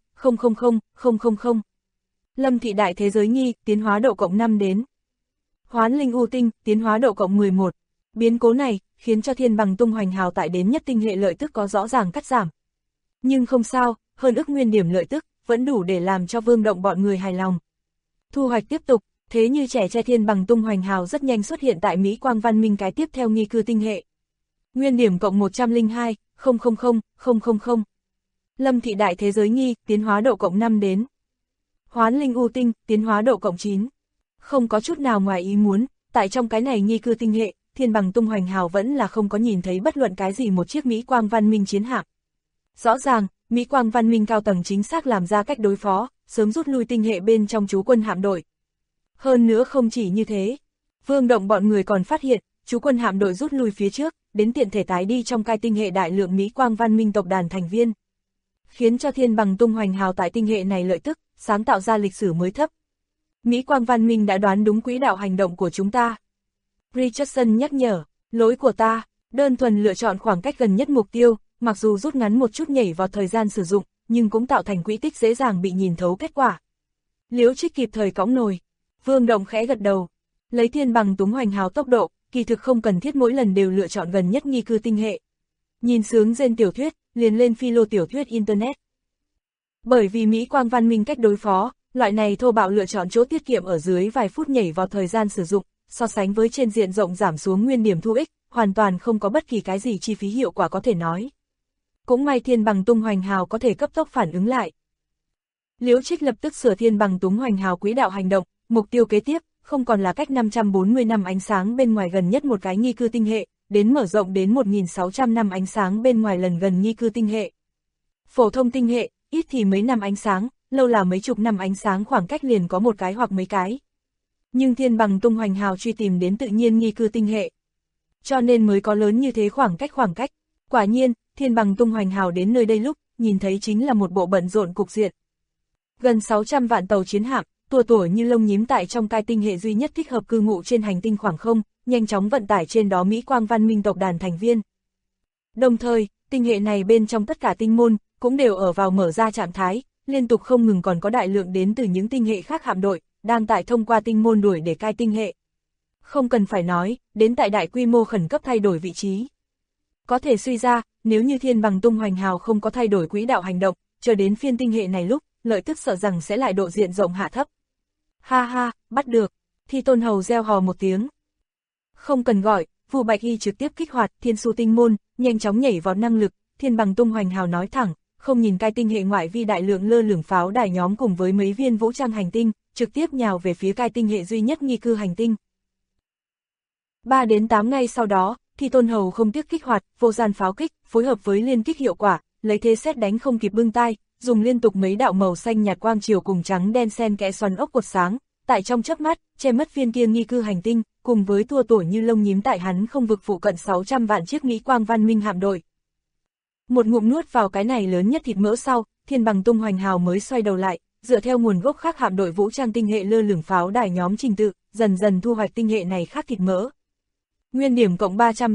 Speaker 2: 000. Lâm Thị Đại Thế Giới Nghi, tiến hóa độ cộng 5 đến. Hoán Linh U Tinh, tiến hóa độ cộng 11. Biến cố này, khiến cho Thiên Bằng Tung Hoành Hào tại đến nhất tinh hệ lợi tức có rõ ràng cắt giảm. Nhưng không sao, hơn ức nguyên điểm lợi tức, vẫn đủ để làm cho Vương Động bọn người hài lòng. Thu hoạch tiếp tục, thế như trẻ tre Thiên Bằng Tung Hoành Hào rất nhanh xuất hiện tại Mỹ Quang Văn Minh cái tiếp theo nghi cư tinh hệ. Nguyên điểm cộng 102, 000. Lâm Thị Đại Thế Giới Nghi, tiến hóa độ cộng 5 đến. Hoán Linh U Tinh, tiến hóa độ cộng 9. Không có chút nào ngoài ý muốn, tại trong cái này nghi cư tinh hệ, Thiên Bằng Tung Hoành Hào vẫn là không có nhìn thấy bất luận cái gì một chiếc Mỹ Quang Văn Minh chiến hạm. Rõ ràng, Mỹ Quang Văn Minh cao tầng chính xác làm ra cách đối phó, sớm rút lui tinh hệ bên trong trú quân hạm đội. Hơn nữa không chỉ như thế, Vương Động bọn người còn phát hiện, trú quân hạm đội rút lui phía trước, đến tiện thể tái đi trong cai tinh hệ đại lượng Mỹ Quang Văn Minh tộc đàn thành viên. Khiến cho Thiên Bằng Tung Hoành Hào tại tinh hệ này lợi tức, sáng tạo ra lịch sử mới thấp. Mỹ Quang Văn Minh đã đoán đúng quỹ đạo hành động của chúng ta. Richardson nhắc nhở, lỗi của ta, đơn thuần lựa chọn khoảng cách gần nhất mục tiêu, mặc dù rút ngắn một chút nhảy vào thời gian sử dụng, nhưng cũng tạo thành quỹ tích dễ dàng bị nhìn thấu kết quả. Liễu Trích kịp thời cõng nồi. Vương Động khẽ gật đầu. Lấy Thiên Bằng Tung Hoành Hào tốc độ, kỳ thực không cần thiết mỗi lần đều lựa chọn gần nhất nghi cư tinh hệ. Nhìn sướng gen tiểu thuyết, liền lên philo tiểu thuyết Internet. Bởi vì Mỹ Quang Văn Minh cách đối phó, loại này thô bạo lựa chọn chỗ tiết kiệm ở dưới vài phút nhảy vào thời gian sử dụng, so sánh với trên diện rộng giảm xuống nguyên điểm thu ích, hoàn toàn không có bất kỳ cái gì chi phí hiệu quả có thể nói. Cũng may Thiên Bằng Tung Hoành Hào có thể cấp tốc phản ứng lại. Liễu Trích lập tức sửa Thiên Bằng Tung Hoành Hào quỹ đạo hành động, mục tiêu kế tiếp, không còn là cách 540 năm ánh sáng bên ngoài gần nhất một cái nghi cư tinh hệ, đến mở rộng đến 1.600 năm ánh sáng bên ngoài lần gần nghi cư tinh hệ. Phổ thông tinh hệ, ít thì mấy năm ánh sáng, lâu là mấy chục năm ánh sáng khoảng cách liền có một cái hoặc mấy cái. Nhưng Thiên Bằng Tung Hoành Hào truy tìm đến tự nhiên nghi cư tinh hệ. Cho nên mới có lớn như thế khoảng cách. Quả nhiên, Thiên Bằng Tung Hoành Hào đến nơi đây lúc, nhìn thấy chính là một bộ bận rộn cục diện. Gần 600 vạn tàu chiến hạm, tua như lông nhím tại trong cai tinh hệ duy nhất thích hợp cư ngụ trên hành tinh khoảng không, nhanh chóng vận tải trên đó Mỹ Quang Văn Minh tộc đàn thành viên. Đồng thời, tinh hệ này bên trong tất cả tinh môn, cũng đều ở vào mở ra trạng thái, liên tục không ngừng còn có đại lượng đến từ những tinh hệ khác hạm đội, đang tại thông qua tinh môn đuổi để cai tinh hệ. Không cần phải nói, đến tại đại quy mô khẩn cấp thay đổi vị trí. Có thể suy ra, nếu như Thiên Bằng Tung Hoành Hào không có thay đổi quỹ đạo hành động, chờ đến phiên tinh hệ này lúc, lợi tức sợ rằng sẽ lại độ diện rộng hạ thấp. Ha ha, bắt được, Thi Tôn Hầu reo hò một tiếng. Không cần gọi, Vu Bạch Y trực tiếp kích hoạt Thiên Su tinh môn, nhanh chóng nhảy vào năng lực, Thiên Bằng Tung Hoành Hào nói thẳng, không nhìn cai tinh hệ ngoại vi đại lượng lơ lửng pháo đài nhóm cùng với mấy viên vũ trang hành tinh, trực tiếp nhào về phía cai tinh hệ duy nhất nghi cư hành tinh. 3 đến 8 ngày sau đó, Thi Tôn Hầu không tiếc kích hoạt vô gian pháo kích, phối hợp với liên kích hiệu quả, lấy thế sét đánh không kịp bưng tai, dùng liên tục mấy đạo màu xanh nhạt quang chiều cùng trắng đen xen kẽ xoắn ốc cột sáng, tại trong chớp mắt che mất viên kia nghi cư hành tinh, cùng với tua tủa như lông nhím tại hắn không vực phụ cận 600 vạn chiếc Mỹ Quang Văn Minh hạm đội. Một ngụm nuốt vào cái này lớn nhất thịt mỡ sau, Thiên Bằng Tung Hoành Hào mới xoay đầu lại, dựa theo nguồn gốc khác hạm đội vũ trang tinh hệ lơ lửng pháo đài nhóm trình tự, dần dần thu hoạch tinh hệ này khác thịt mỡ. Nguyên điểm cộng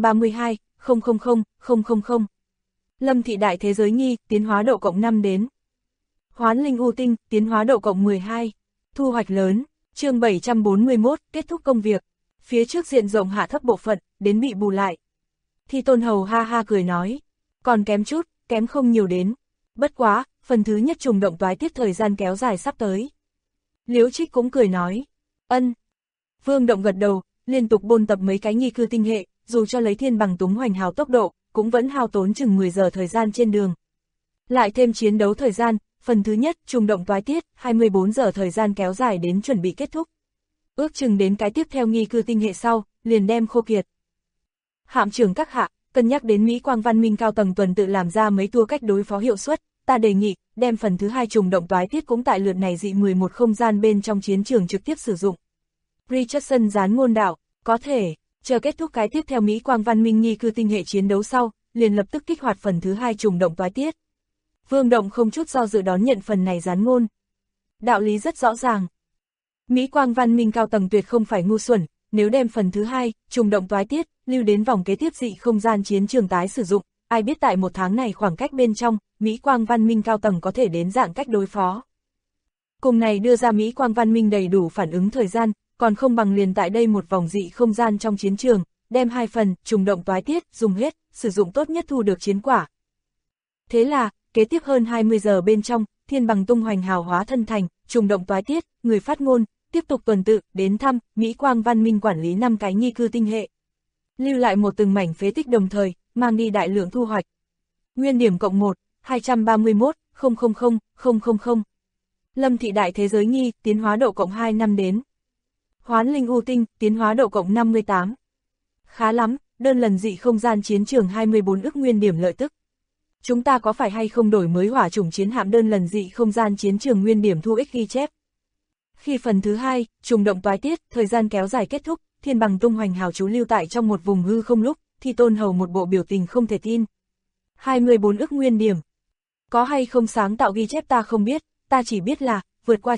Speaker 2: 332,000,000. Lâm thị đại thế giới nghi, tiến hóa độ cộng 5 đến. Hoán linh u tinh, tiến hóa độ cộng 12. Thu hoạch lớn, chương 741, kết thúc công việc. Phía trước diện rộng hạ thấp bộ phận, đến bị bù lại. Thi Tôn Hầu ha ha cười nói, còn kém chút, kém không nhiều đến. Bất quá, phần thứ nhất trùng động toái tiết thời gian kéo dài sắp tới. Liễu Trích cũng cười nói, ân. Vương Động gật đầu, liên tục bôn tập mấy cái nghi cư tinh hệ, dù cho lấy Thiên Bằng Tung Hoành Hào tốc độ, cũng vẫn hao tốn chừng 10 giờ thời gian trên đường. Lại thêm chiến đấu thời gian, phần thứ nhất trùng động toái tiết, 24 giờ thời gian kéo dài đến chuẩn bị kết thúc. Ước chừng đến cái tiếp theo nghi cư tinh hệ sau, liền đem khô kiệt. Hạm trưởng các hạ, cân nhắc đến Mỹ Quang Văn Minh cao tầng tuần tự làm ra mấy tour cách đối phó hiệu suất, ta đề nghị, đem phần thứ hai trùng động toái tiết cũng tại lượt này dị 11 không gian bên trong chiến trường trực tiếp sử dụng. Richardson gián ngôn đạo, có thể, chờ kết thúc cái tiếp theo Mỹ Quang Văn Minh nghi cư tinh hệ chiến đấu sau, liền lập tức kích hoạt phần thứ hai trùng động toái tiết. Vương Động không chút do dự đón nhận phần này gián ngôn. Đạo lý rất rõ ràng. Mỹ Quang Văn Minh cao tầng tuyệt không phải ngu xuẩn, nếu đem phần thứ hai, trùng động toái tiết, lưu đến vòng kế tiếp dị không gian chiến trường tái sử dụng, ai biết tại một tháng này khoảng cách bên trong, Mỹ Quang Văn Minh cao tầng có thể đến dạng cách đối phó. Cùng này đưa ra Mỹ Quang Văn Minh đầy đủ phản ứng thời gian, còn không bằng liền tại đây một vòng dị không gian trong chiến trường, đem hai phần, trùng động toái tiết, dùng hết, sử dụng tốt nhất thu được chiến quả. Thế là, kế tiếp hơn 20 giờ bên trong, Thiên Bằng Tung Hoành Hào hóa thân thành, trùng động toái tiết, người phát ngôn, tiếp tục tuần tự, đến thăm, Mỹ Quang Văn Minh quản lý 5 cái nghi cư tinh hệ. Lưu lại một từng mảnh phế tích đồng thời, mang đi đại lượng thu hoạch. Nguyên điểm cộng 1, 231,000,000. Lâm thị đại thế giới nghi, tiến hóa độ cộng 2 năm đến. Hoán linh u tinh, tiến hóa độ cộng 58. Khá lắm, đơn lần dị không gian chiến trường 24 ức nguyên điểm lợi tức. Chúng ta có phải hay không đổi mới hỏa chủng chiến hạm đơn lần dị không gian chiến trường nguyên điểm thu ích ghi chép? Khi phần thứ hai, trùng động toái tiết, thời gian kéo dài kết thúc, Thiên Bằng Tung Hoành Hào trú lưu tại trong một vùng hư không lúc, Thi Tôn Hầu một bộ biểu tình không thể tin. 24 ức nguyên điểm. Có hay không sáng tạo ghi chép ta không biết, ta chỉ biết là, vượt qua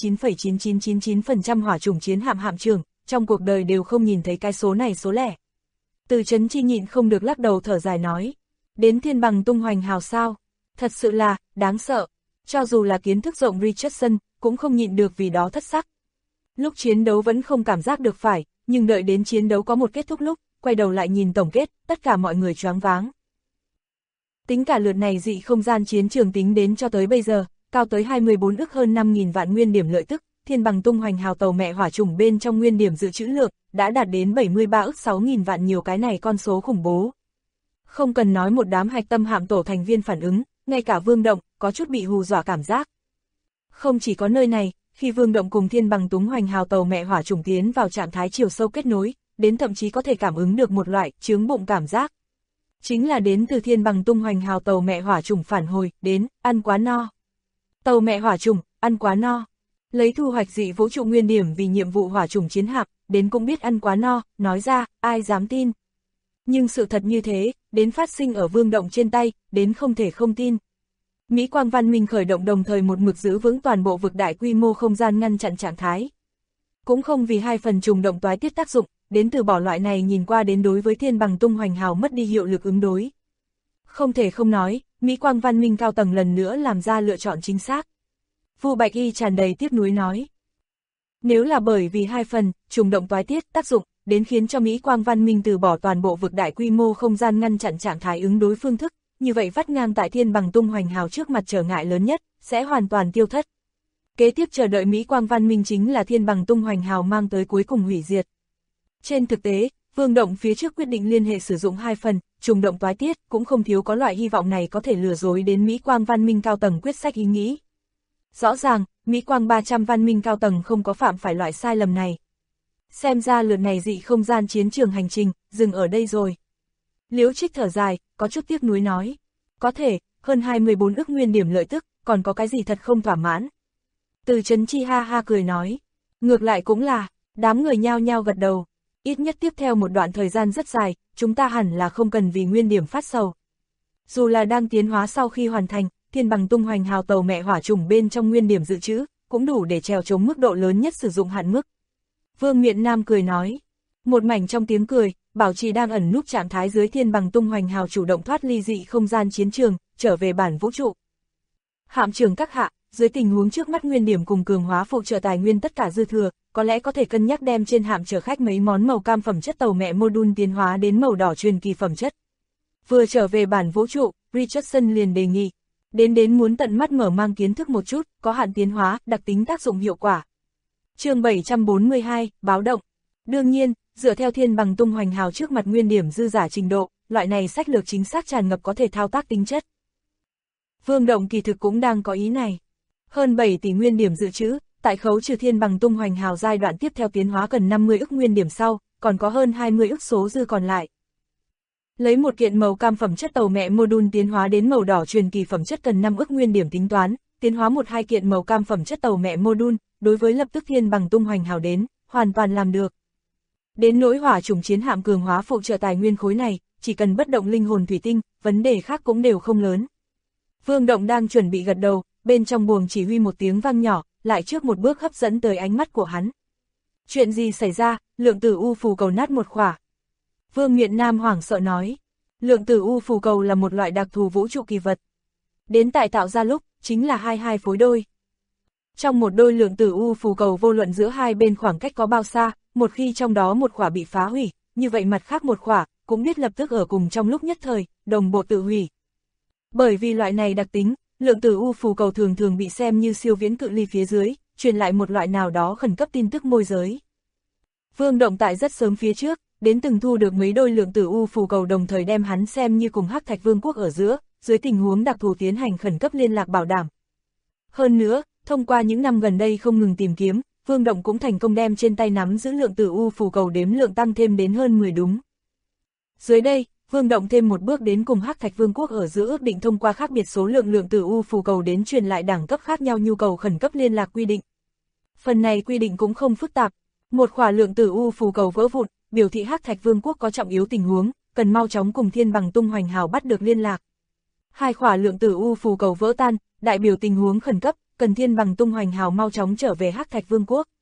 Speaker 2: 99,9999% hỏa chủng chiến hạm hạm trưởng, trong cuộc đời đều không nhìn thấy cái số này số lẻ. Từ Chấn Chi nhịn không được lắc đầu thở dài nói. Đến Thiên Bằng Tung Hoành Hào sao? Thật sự là, đáng sợ. Cho dù là kiến thức rộng Richardson, cũng không nhịn được vì đó thất sắc. Lúc chiến đấu vẫn không cảm giác được phải, nhưng đợi đến chiến đấu có một kết thúc lúc, quay đầu lại nhìn tổng kết, tất cả mọi người choáng váng. Tính cả lượt này dị không gian chiến trường tính đến cho tới bây giờ, cao tới 24 ức hơn 5.000 vạn nguyên điểm lợi tức, Thiên Bằng Tung Hoành Hào tàu mẹ hỏa chủng bên trong nguyên điểm dự trữ lượng, đã đạt đến 73 ức 6.000 vạn nhiều cái này con số khủng bố. Không cần nói một đám hạch tâm hạm tổ thành viên phản ứng, ngay cả Vương Động, có chút bị hù dọa cảm giác. Không chỉ có nơi này, khi Vương Động cùng Thiên Bằng Tung Hoành Hào tàu mẹ hỏa chủng tiến vào trạng thái chiều sâu kết nối, đến thậm chí có thể cảm ứng được một loại chướng bụng cảm giác. Chính là đến từ Thiên Bằng Tung Hoành Hào tàu mẹ hỏa chủng phản hồi, đến, ăn quá no. Tàu mẹ hỏa chủng, ăn quá no. Lấy thu hoạch dị vũ trụ nguyên điểm vì nhiệm vụ hỏa chủng chiến hạm, đến cũng biết ăn quá no, nói ra, ai dám tin. Nhưng sự thật như thế, đến phát sinh ở Vương Động trên tay, đến không thể không tin. Mỹ Quang Văn Minh khởi động đồng thời một mực giữ vững toàn bộ vực đại quy mô không gian ngăn chặn trạng thái. Cũng không vì hai phần trùng động toái tiết tác dụng, đến từ bỏ loại này nhìn qua đến đối với Thiên Bằng Tung Hoành Hào mất đi hiệu lực ứng đối. Không thể không nói, Mỹ Quang Văn Minh cao tầng lần nữa làm ra lựa chọn chính xác. Vu Bạch Y tràn đầy tiếc nuối nói. Nếu là bởi vì hai phần, trùng động toái tiết tác dụng, đến khiến cho Mỹ Quang Văn Minh từ bỏ toàn bộ vực đại quy mô không gian ngăn chặn trạng thái ứng đối phương thức, như vậy vắt ngang tại Thiên Bằng Tung Hoành Hào trước mặt trở ngại lớn nhất, sẽ hoàn toàn tiêu thất. Kế tiếp chờ đợi Mỹ Quang Văn Minh chính là Thiên Bằng Tung Hoành Hào mang tới cuối cùng hủy diệt. Trên thực tế, Vương Động phía trước quyết định liên hệ sử dụng hai phần, trùng động toái tiết, cũng không thiếu có loại hy vọng này có thể lừa dối đến Mỹ Quang Văn Minh cao tầng quyết sách ý nghĩ. Rõ ràng, Mỹ Quang 300 Văn Minh cao tầng không có phạm phải loại sai lầm này. Xem ra lượt này dị không gian chiến trường hành trình, dừng ở đây rồi. Liễu Trích thở dài, có chút tiếc nuối nói. Có thể, hơn 24 ức nguyên điểm lợi tức, còn có cái gì thật không thỏa mãn. Từ Chấn Chi ha ha cười nói. Ngược lại cũng là, đám người nhao nhao gật đầu. Ít nhất tiếp theo một đoạn thời gian rất dài, chúng ta hẳn là không cần vì nguyên điểm phát sầu. Dù là đang tiến hóa sau khi hoàn thành, thiên bằng tung hoành hào tàu mẹ hỏa trùng bên trong nguyên điểm dự trữ, cũng đủ để trèo chống mức độ lớn nhất sử dụng hạn mức. Vương Miện Nam cười nói. Một mảnh trong tiếng cười, Bảo Trì đang ẩn núp trạng thái dưới thiên bằng tung hoành hào chủ động thoát ly dị không gian chiến trường, trở về bản vũ trụ. Hạm trưởng các hạ, dưới tình huống trước mắt nguyên điểm cùng cường hóa phụ trợ tài nguyên tất cả dư thừa, có lẽ có thể cân nhắc đem trên hạm chở khách mấy món màu cam phẩm chất tàu mẹ module tiến hóa đến màu đỏ truyền kỳ phẩm chất. Vừa trở về bản vũ trụ, Richardson liền đề nghị. Đến muốn tận mắt mở mang kiến thức một chút, có hạn tiến hóa, đặc tính tác dụng hiệu quả. Chương 742, báo động. Đương nhiên, dựa theo thiên bằng tung hoành hào trước mặt nguyên điểm dư giả trình độ, loại này sách lược chính xác tràn ngập có thể thao tác tính chất. Vương Động kỳ thực cũng đang có ý này. Hơn 7 tỷ nguyên điểm dự trữ, tại khấu trừ thiên bằng tung hoành hào giai đoạn tiếp theo tiến hóa cần 50 ức nguyên điểm sau, còn có hơn 20 ức số dư còn lại. Lấy một kiện màu cam phẩm chất tàu mẹ module tiến hóa đến màu đỏ truyền kỳ phẩm chất cần 5 ức nguyên điểm tính toán, tiến hóa một hai kiện màu cam phẩm chất tàu mẹ module, đối với lập tức thiên bằng tung hoành hào đến, hoàn toàn làm được. Đến nỗi hỏa trùng chiến hạm cường hóa phụ trợ tài nguyên khối này, chỉ cần bất động linh hồn thủy tinh, vấn đề khác cũng đều không lớn. Vương Động đang chuẩn bị gật đầu, bên trong buồng chỉ huy một tiếng vang nhỏ, lại trước một bước hấp dẫn tới ánh mắt của hắn. Chuyện gì xảy ra, lượng tử u phù cầu nát một khỏa. Vương Miện Nam hoảng sợ nói, lượng tử u phù cầu là một loại đặc thù vũ trụ kỳ vật. Đến tại tạo ra lúc, chính là 22 phối đôi. Trong một đôi lượng tử u phù cầu vô luận giữa hai bên khoảng cách có bao xa, một khi trong đó một khỏa bị phá hủy, như vậy mặt khác một khỏa, cũng biết lập tức ở cùng trong lúc nhất thời, đồng bộ tự hủy. Bởi vì loại này đặc tính, lượng tử u phù cầu thường thường bị xem như siêu viễn cự ly phía dưới, truyền lại một loại nào đó khẩn cấp tin tức môi giới. Vương Động tại rất sớm phía trước, đến từng thu được mấy đôi lượng tử u phù cầu đồng thời đem hắn xem như cùng Hắc Thạch Vương quốc ở giữa, dưới tình huống đặc thù tiến hành khẩn cấp liên lạc bảo đảm. Hơn nữa, thông qua những năm gần đây không ngừng tìm kiếm, Vương Động cũng thành công đem trên tay nắm giữ lượng tử u phù cầu đếm lượng tăng thêm đến hơn 10 đúng. Dưới đây, Vương Động thêm một bước đến cùng Hắc Thạch Vương quốc ở giữa ước định thông qua khác biệt số lượng tử u phù cầu đến truyền lại đẳng cấp khác nhau nhu cầu khẩn cấp liên lạc quy định. Phần này quy định cũng không phức tạp, một khỏa lượng tử u phù cầu vỡ vụn, biểu thị Hắc Thạch Vương quốc có trọng yếu tình huống, cần mau chóng cùng thiên bằng tung hoành hào bắt được liên lạc. Hai khỏa lượng tử u phù cầu vỡ tan, đại biểu tình huống khẩn cấp, cần thiên bằng tung hoành hào mau chóng trở về Hắc Thạch Vương quốc.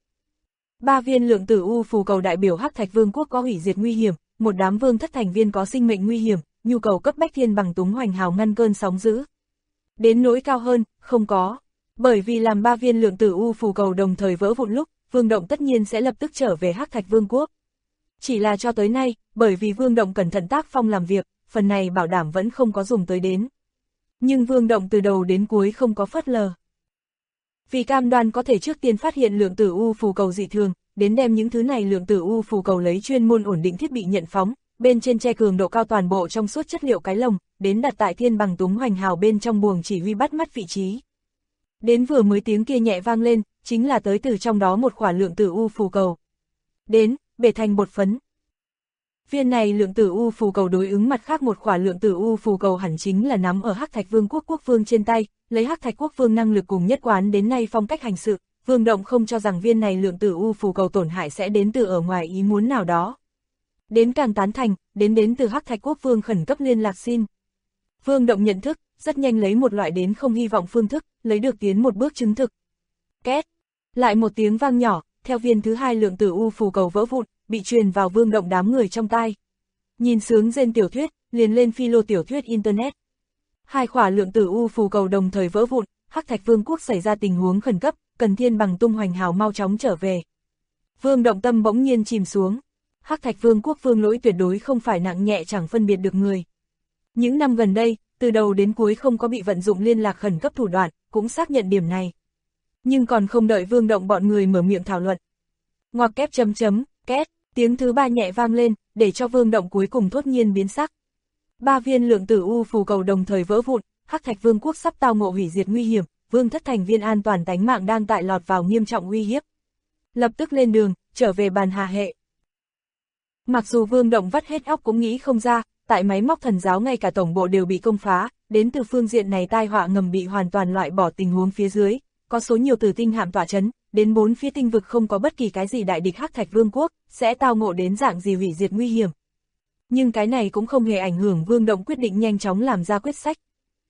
Speaker 2: 3 viên lượng tử u phù cầu đại biểu Hắc Thạch Vương quốc có hủy diệt nguy hiểm, một đám vương thất thành viên có sinh mệnh nguy hiểm, nhu cầu cấp bách thiên bằng tung hoành hào ngăn cơn sóng dữ. Đến nỗi cao hơn, không có. Bởi vì làm 3 viên lượng tử u phù cầu đồng thời vỡ vụn lúc, Vương Động tất nhiên sẽ lập tức trở về Hắc Thạch Vương quốc. Chỉ là cho tới nay, bởi vì Vương Động cẩn thận tác phong làm việc, phần này bảo đảm vẫn không có dùng tới đến. Nhưng Vương Động từ đầu đến cuối không có phớt lờ. Vì cam đoan có thể trước tiên phát hiện lượng tử u phù cầu dị thường, đến đem những thứ này lượng tử u phù cầu lấy chuyên môn ổn định thiết bị nhận phóng, bên trên che cường độ cao toàn bộ trong suốt chất liệu cái lồng, đến đặt tại thiên bằng tung hoành hào bên trong buồng chỉ huy bắt mắt vị trí. Đến vừa mới tiếng kia nhẹ vang lên, chính là tới từ trong đó một khỏa lượng tử u phù cầu. Đến, bể thành bột phấn. Viên này lượng tử u phù cầu đối ứng mặt khác một khỏa lượng tử u phù cầu hẳn chính là nắm ở Hắc Thạch Vương quốc quốc vương trên tay, lấy Hắc Thạch quốc vương năng lực cùng nhất quán đến nay phong cách hành sự, Vương Động không cho rằng viên này lượng tử u phù cầu tổn hại sẽ đến từ ở ngoài ý muốn nào đó. Đến càng tán thành, đến từ Hắc Thạch quốc vương khẩn cấp liên lạc xin. Vương Động nhận thức, rất nhanh lấy một loại đến không hy vọng phương thức, lấy được tiến một bước chứng thực. Két, lại một tiếng vang nhỏ, theo viên thứ hai lượng tử u phù cầu vỡ vụn, bị truyền vào Vương Động đám người trong tai. Nhìn sướng rên tiểu thuyết, liền lên philo tiểu thuyết internet. Hai khỏa lượng tử u phù cầu đồng thời vỡ vụn, Hắc Thạch Vương quốc xảy ra tình huống khẩn cấp, cần thiên bằng tung hoành hào mau chóng trở về. Vương Động tâm bỗng nhiên chìm xuống. Hắc Thạch Vương quốc vương lỗi tuyệt đối không phải nặng nhẹ chẳng phân biệt được người. Những năm gần đây, từ đầu đến cuối không có bị vận dụng liên lạc khẩn cấp thủ đoạn, cũng xác nhận điểm này. Nhưng còn không đợi Vương Động bọn người mở miệng thảo luận. Ngoặc kép chấm chấm, két, tiếng thứ ba nhẹ vang lên, để cho Vương Động cuối cùng thốt nhiên biến sắc. 3 viên lượng tử u phù cầu đồng thời vỡ vụn, Hắc Thạch Vương quốc sắp tao ngộ hủy diệt nguy hiểm, vương thất thành viên an toàn tánh mạng đang tại lọt vào nghiêm trọng uy hiếp. Lập tức lên đường, trở về bàn hà hệ. Mặc dù Vương Động vắt hết óc cũng nghĩ không ra, tại máy móc thần giáo ngay cả tổng bộ đều bị công phá, đến từ phương diện này tai họa ngầm bị hoàn toàn loại bỏ tình huống phía dưới, có số nhiều tử tinh hạm tỏa chấn, đến bốn phía tinh vực không có bất kỳ cái gì đại địch Hắc Thạch Vương quốc, sẽ tao ngộ đến dạng gì hủy diệt nguy hiểm. Nhưng cái này cũng không hề ảnh hưởng Vương Động quyết định nhanh chóng làm ra quyết sách.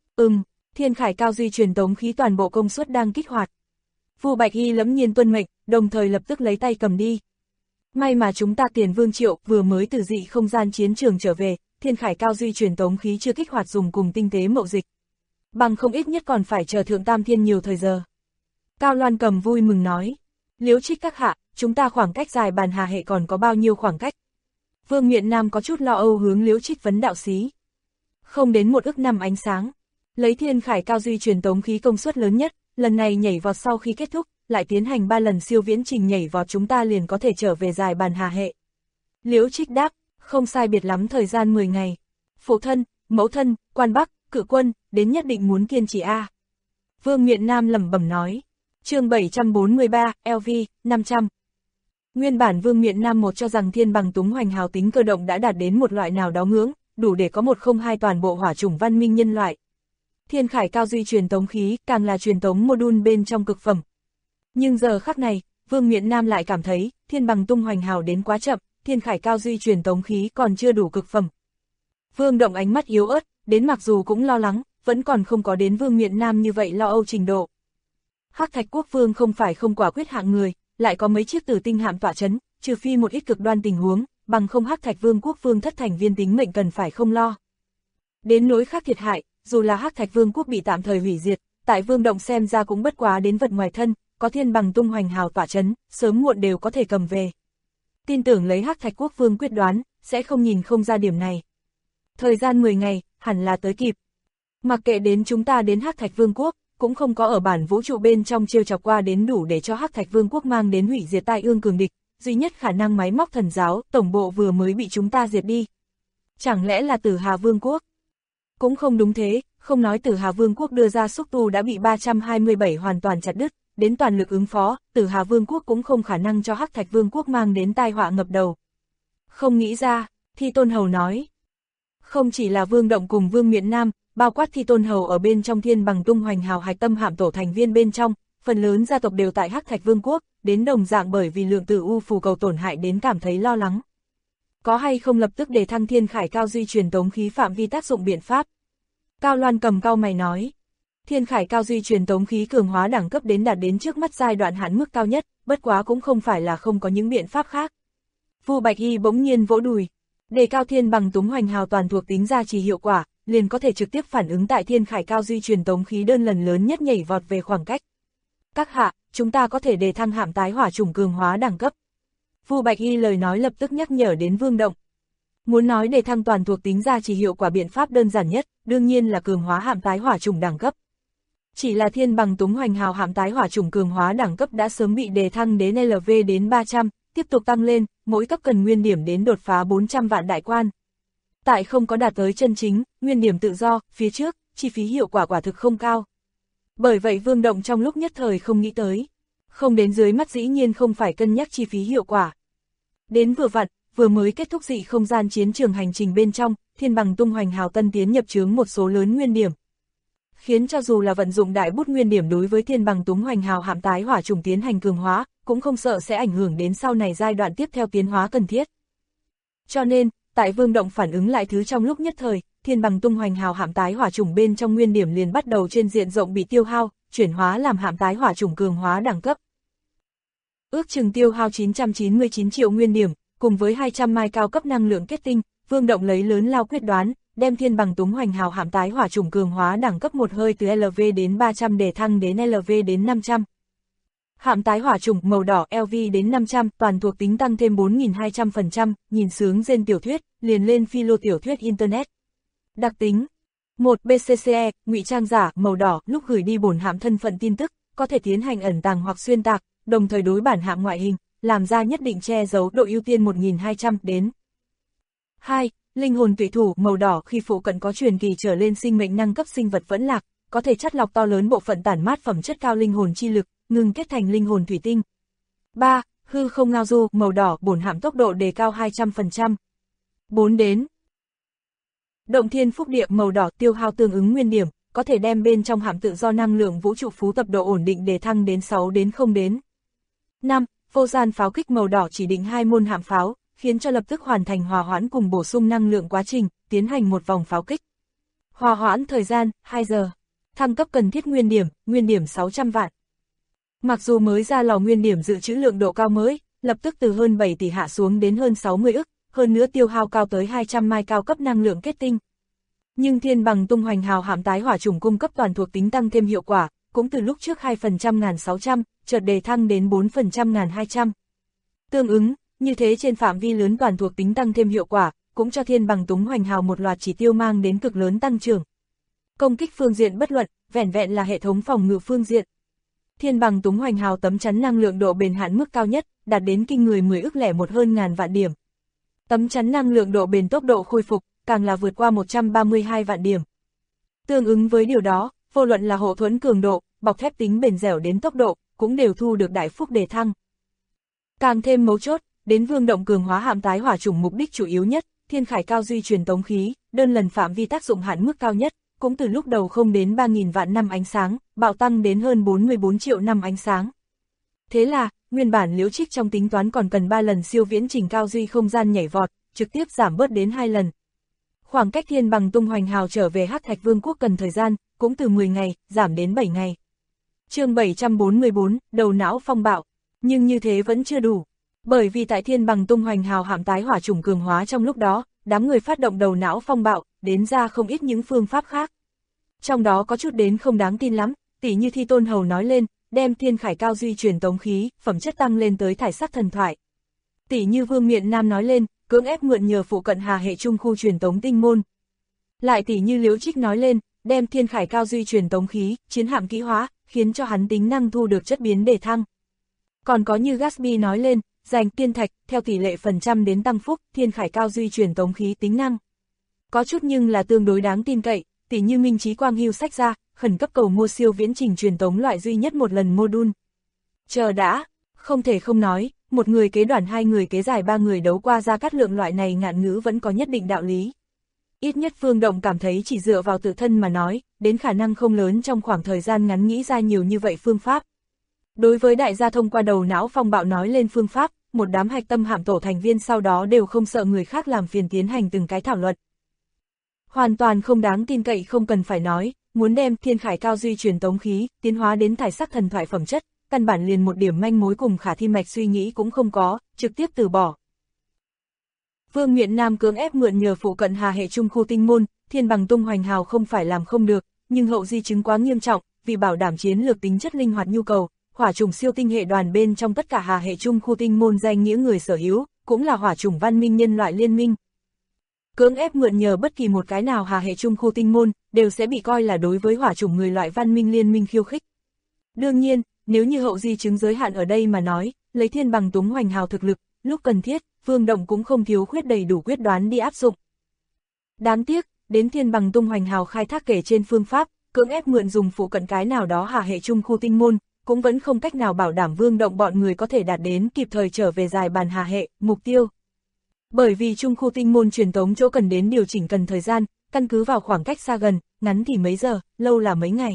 Speaker 2: Thiên Khải Cao Duy truyền tống khí toàn bộ công suất đang kích hoạt. Vu Bạch Y lẫm nhiên tuân mệnh, đồng thời lập tức lấy tay cầm đi. May mà chúng ta Tiền Vương Triệu vừa mới từ dị không gian chiến trường trở về, Thiên Khải Cao Duy truyền tống khí chưa kích hoạt dùng cùng tinh tế mậu dịch. Bằng không ít nhất còn phải chờ Thượng Tam Thiên nhiều thời giờ. Cao Loan Cầm vui mừng nói, Liễu Trích các hạ, chúng ta khoảng cách dài bàn hà hệ còn có bao nhiêu khoảng cách? Vương Miện Nam có chút lo âu hướng Liễu Trích vấn đạo xí. Không đến 1 ức năm ánh sáng. Lấy Thiên Khải Cao Duy truyền tống khí công suất lớn nhất, lần này nhảy vọt sau khi kết thúc, lại tiến hành 3 lần siêu viễn trình nhảy vọt chúng ta liền có thể trở về dài bàn hà hệ. Liễu Trích đáp, không sai biệt lắm thời gian 10 ngày. Phụ thân, mẫu thân, quan bắc, cự quân, đến nhất định muốn kiên trì a. Vương Miện Nam lẩm bẩm nói. Chương 743, LV, 500. Nguyên bản Vương Miện Nam một cho rằng Thiên Bằng Túng Hoành hào tính cơ động đã đạt đến một loại nào đó ngưỡng, đủ để có 102 toàn bộ hỏa chủng văn minh nhân loại. Thiên Khải Cao Duy truyền tống khí càng là truyền tống module bên trong cực phẩm. Nhưng giờ khắc này, Vương Miện Nam lại cảm thấy, Thiên Bằng Tung Hoành hào đến quá chậm, Thiên Khải Cao Duy truyền tống khí còn chưa đủ cực phẩm. Vương Động ánh mắt yếu ớt, đến mặc dù cũng lo lắng, vẫn còn không có đến Vương Miện Nam như vậy lo âu trình độ. Hắc Thạch Quốc Vương không phải không quả quyết hạng người, lại có mấy chiếc tử tinh hạm tọa chấn, trừ phi một ít cực đoan tình huống, bằng không Hắc Thạch Vương Quốc Vương thất thành viên tính mệnh cần phải không lo. Đến nỗi khác thiệt hại, dù là Hắc Thạch Vương Quốc bị tạm thời hủy diệt, tại Vương Động xem ra cũng bất quá đến vật ngoài thân, có Thiên Bằng Tung Hoành hào tọa chấn, sớm muộn đều có thể cầm về. Tin tưởng lấy Hắc Thạch Quốc Vương quyết đoán, sẽ không nhìn không ra điểm này. Thời gian 10 ngày, hẳn là tới kịp. Mặc kệ đến chúng ta đến Hắc Thạch Vương Quốc, cũng không có ở bản vũ trụ bên trong trêu chọc qua đến đủ để cho Hắc Thạch Vương Quốc mang đến hủy diệt tai ương cường địch, duy nhất khả năng máy móc thần giáo, tổng bộ vừa mới bị chúng ta diệt đi. Chẳng lẽ là Tử Hà Vương Quốc? Cũng không đúng thế, không nói Tử Hà Vương Quốc đưa ra xúc tu đã bị 327 hoàn toàn chặt đứt, đến toàn lực ứng phó, Tử Hà Vương Quốc cũng không khả năng cho Hắc Thạch Vương Quốc mang đến tai họa ngập đầu. Không nghĩ ra, Thi Tôn Hầu nói. Không chỉ là Vương Động cùng Vương Miện Nam, bao quát Thi Tôn Hầu ở bên trong Thiên Bằng Tung Hoành hào hạch tâm hạm tổ thành viên bên trong, phần lớn gia tộc đều tại Hắc Thạch Vương Quốc, đến đồng dạng bởi vì lượng tử u phù cầu tổn hại đến cảm thấy lo lắng. Có hay không lập tức để thăng Thiên Khải Cao Duy truyền tống khí phạm vi tác dụng biện pháp? Cao Loan Cầm cau mày nói. Thiên Khải Cao Duy truyền tống khí cường hóa đẳng cấp đến đạt đến trước mắt giai đoạn hạn mức cao nhất, bất quá cũng không phải là không có những biện pháp khác. Vu Bạch Y bỗng nhiên vỗ đùi. Đề cao Thiên Bằng Túng Hoành hào toàn thuộc tính gia trì hiệu quả, liền có thể trực tiếp phản ứng tại Thiên Khải Cao Duy truyền tống khí đơn lần lớn nhất nhảy vọt về khoảng cách. Các hạ, chúng ta có thể đề thăng hạm tái hỏa chủng cường hóa đẳng cấp. Vu Bạch Y lời nói lập tức nhắc nhở đến Vương Động. Muốn nói đề thăng toàn thuộc tính gia trì hiệu quả biện pháp đơn giản nhất, đương nhiên là cường hóa hạm tái hỏa chủng đẳng cấp. Chỉ là Thiên Bằng Túng Hoành hào hạm tái hỏa chủng cường hóa đẳng cấp đã sớm bị đề thăng đến LV đến 300, tiếp tục tăng lên, mỗi cấp cần nguyên điểm đến đột phá 400 vạn đại quan. Tại không có đạt tới chân chính, nguyên điểm tự do, phía trước, chi phí hiệu quả quả thực không cao. Bởi vậy Vương Động trong lúc nhất thời không nghĩ tới. Không đến dưới mắt dĩ nhiên không phải cân nhắc chi phí hiệu quả. Đến vừa vặn, vừa mới kết thúc dị không gian chiến trường hành trình bên trong, Thiên Bằng Tung Hoành hào tân tiến nhập chướng một số lớn nguyên điểm. Khiến cho dù là vận dụng đại bút nguyên điểm đối với Thiên Bằng Túng Hoành hào hạm tái hỏa chủng tiến hành cường hóa, cũng không sợ sẽ ảnh hưởng đến sau này giai đoạn tiếp theo tiến hóa cần thiết. Cho nên, tại Vương Động phản ứng lại thứ trong lúc nhất thời, Thiên Bằng Tung Hoành hào hạm tái hỏa chủng bên trong nguyên điểm liền bắt đầu trên diện rộng bị tiêu hao, chuyển hóa làm hạm tái hỏa chủng cường hóa đẳng cấp. Ước chừng tiêu hao 999 triệu nguyên điểm, cùng với 200 mai cao cấp năng lượng kết tinh, Vương Động lấy lớn lao quyết đoán, đem Thiên Bằng Túng Hoành hào hạm tái hỏa chủng cường hóa đẳng cấp một hơi từ LV đến 300 để thăng đến LV đến 500. Hạm tái hỏa chủng màu đỏ LV đến 500, toàn thuộc tính tăng thêm 4.200%, nhìn sướng trên tiểu thuyết, liền lên philo tiểu thuyết Internet. Đặc tính 1. BCCE, ngụy trang giả, màu đỏ, lúc gửi đi bổn hạm thân phận tin tức, có thể tiến hành ẩn tàng hoặc xuyên tạc, đồng thời đối bản hạm ngoại hình, làm ra nhất định che giấu độ ưu tiên 1200 đến. 2. Linh hồn tùy thủ, màu đỏ, khi phụ cận có truyền kỳ trở lên sinh mệnh năng cấp sinh vật vẫn lạc, có thể chắt lọc to lớn bộ phận tản mát phẩm chất cao linh hồn chi lực, ngừng kết thành linh hồn thủy tinh. 3. Hư không ngao du, màu đỏ, bổn hạm tốc độ đề cao 200%. 4 đến. Động thiên phúc địa, màu đỏ, tiêu hao tương ứng nguyên điểm, có thể đem bên trong hạm tự do năng lượng vũ trụ phú tập độ ổn định đề thăng đến 6 đến 0 đến. 5. Vô gian pháo kích màu đỏ chỉ định 2 môn hạm pháo, khiến cho lập tức hoàn thành hòa hoãn cùng bổ sung năng lượng quá trình, tiến hành một vòng pháo kích. Hòa hoãn thời gian, 2 giờ. Thăng cấp cần thiết nguyên điểm 600 vạn. Mặc dù mới ra lò nguyên điểm dự trữ lượng độ cao mới, lập tức từ hơn 7 tỷ hạ xuống đến hơn 60 ức, hơn nữa tiêu hao cao tới 200 mai cao cấp năng lượng kết tinh. Nhưng thiên bằng tung hoành hào hạm tái hỏa chủng cung cấp toàn thuộc tính tăng thêm hiệu quả, cũng từ lúc trước 2% 1600, chợt đề thăng đến 4% 1200. Tương ứng, như thế trên phạm vi lớn toàn thuộc tính tăng thêm hiệu quả, cũng cho thiên bằng tung hoành hào một loạt chỉ tiêu mang đến cực lớn tăng trưởng. Công kích phương diện bất luận, vẻn vẹn là hệ thống phòng ngự phương diện. Thiên bằng tung hoành hào tấm chắn năng lượng độ bền hạn mức cao nhất, đạt đến kinh người 10 ức lẻ một hơn ngàn vạn điểm. Tấm chắn năng lượng độ bền tốc độ khôi phục, càng là vượt qua 132 vạn điểm. Tương ứng với điều đó, vô luận là hộ thuẫn cường độ, bọc thép tính bền dẻo đến tốc độ, cũng đều thu được đại phúc đề thăng. Càng thêm mấu chốt, đến vương động cường hóa hạm tái hỏa chủng mục đích chủ yếu nhất, thiên khải cao duy truyền tống khí, đơn lần phạm vi tác dụng hạn mức cao nhất, cũng từ lúc đầu không đến 3.000 vạn năm ánh sáng, bạo tăng đến hơn 44 triệu năm ánh sáng. Thế là, nguyên bản Liễu Trích trong tính toán còn cần 3 lần siêu viễn trình cao duy không gian nhảy vọt, trực tiếp giảm bớt đến 2 lần. Khoảng cách thiên bằng tung hoành hào trở về Hắc Thạch Vương quốc cần thời gian, cũng từ 10 ngày, giảm đến 7 ngày. Chương 744, đầu não phong bạo, nhưng như thế vẫn chưa đủ. Bởi vì tại thiên bằng tung hoành hào hạm tái hỏa chủng cường hóa trong lúc đó, đám người phát động đầu não phong bạo, đến ra không ít những phương pháp khác. Trong đó có chút đến không đáng tin lắm, tỉ như Thi Tôn Hầu nói lên, đem thiên khải cao duy truyền tống khí, phẩm chất tăng lên tới thải sắc thần thoại. Tỉ như Vương Miện Nam nói lên, cưỡng ép mượn nhờ phụ cận hà hệ trung khu truyền tống tinh môn. Lại tỉ như Liễu Trích nói lên, đem thiên khải cao duy truyền tống khí, chiến hạm kỹ hóa, khiến cho hắn tính năng thu được chất biến đề thăng. Còn có như Gatsby nói lên, dành tiên thạch, theo tỷ lệ phần trăm đến tăng phúc, thiên khải cao duy truyền tống khí tính năng. Có chút nhưng là tương đối đáng tin cậy, tỉ như Minh Chí Quang hưu sách ra, khẩn cấp cầu mua siêu viễn trình truyền tống loại duy nhất một lần module. Chờ đã, không thể không nói, một người kế đoạn 2 người kế giải 3 người đấu qua Gia Cát Lượng loại này ngạn ngữ vẫn có nhất định đạo lý. Ít nhất Phương Động cảm thấy chỉ dựa vào tự thân mà nói, đến khả năng không lớn trong khoảng thời gian ngắn nghĩ ra nhiều như vậy phương pháp. Đối với đại gia thông qua đầu não phong bạo nói lên phương pháp, một đám hạch tâm hạm tổ thành viên sau đó đều không sợ người khác làm phiền tiến hành từng cái thảo luận. Hoàn toàn không đáng tin cậy không cần phải nói, muốn đem thiên khải cao duy truyền tống khí, tiến hóa đến thải sắc thần thoại phẩm chất, căn bản liền một điểm manh mối cùng khả thi mạch suy nghĩ cũng không có, trực tiếp từ bỏ. Vương Miện Nam cưỡng ép mượn nhờ phụ cận hà hệ trung khu tinh môn, thiên bằng tung hoành hào không phải làm không được, nhưng hậu di chứng quá nghiêm trọng, vì bảo đảm chiến lược tính chất linh hoạt nhu cầu, hỏa chủng siêu tinh hệ đoàn bên trong tất cả hà hệ trung khu tinh môn danh nghĩa người sở hữu, cũng là hỏa chủng văn minh nhân loại liên minh. Cưỡng ép mượn nhờ bất kỳ một cái nào hà hệ trung khu tinh môn, đều sẽ bị coi là đối với hỏa chủng người loại văn minh liên minh khiêu khích. Đương nhiên, nếu như hậu di chứng giới hạn ở đây mà nói, lấy thiên bằng tung hoành hào thực lực, lúc cần thiết, Vương Động cũng không thiếu khuyết đầy đủ quyết đoán đi áp dụng. Đáng tiếc, đến thiên bằng tung hoành hào khai thác kể trên phương pháp, cưỡng ép mượn dùng phụ cận cái nào đó hà hệ trung khu tinh môn, cũng vẫn không cách nào bảo đảm Vương Động bọn người có thể đạt đến kịp thời trở về dài bàn hà hệ, mục tiêu. Bởi vì trung khu tinh môn truyền tống chỗ cần đến điều chỉnh cần thời gian, căn cứ vào khoảng cách xa gần, ngắn thì mấy giờ, lâu là mấy ngày.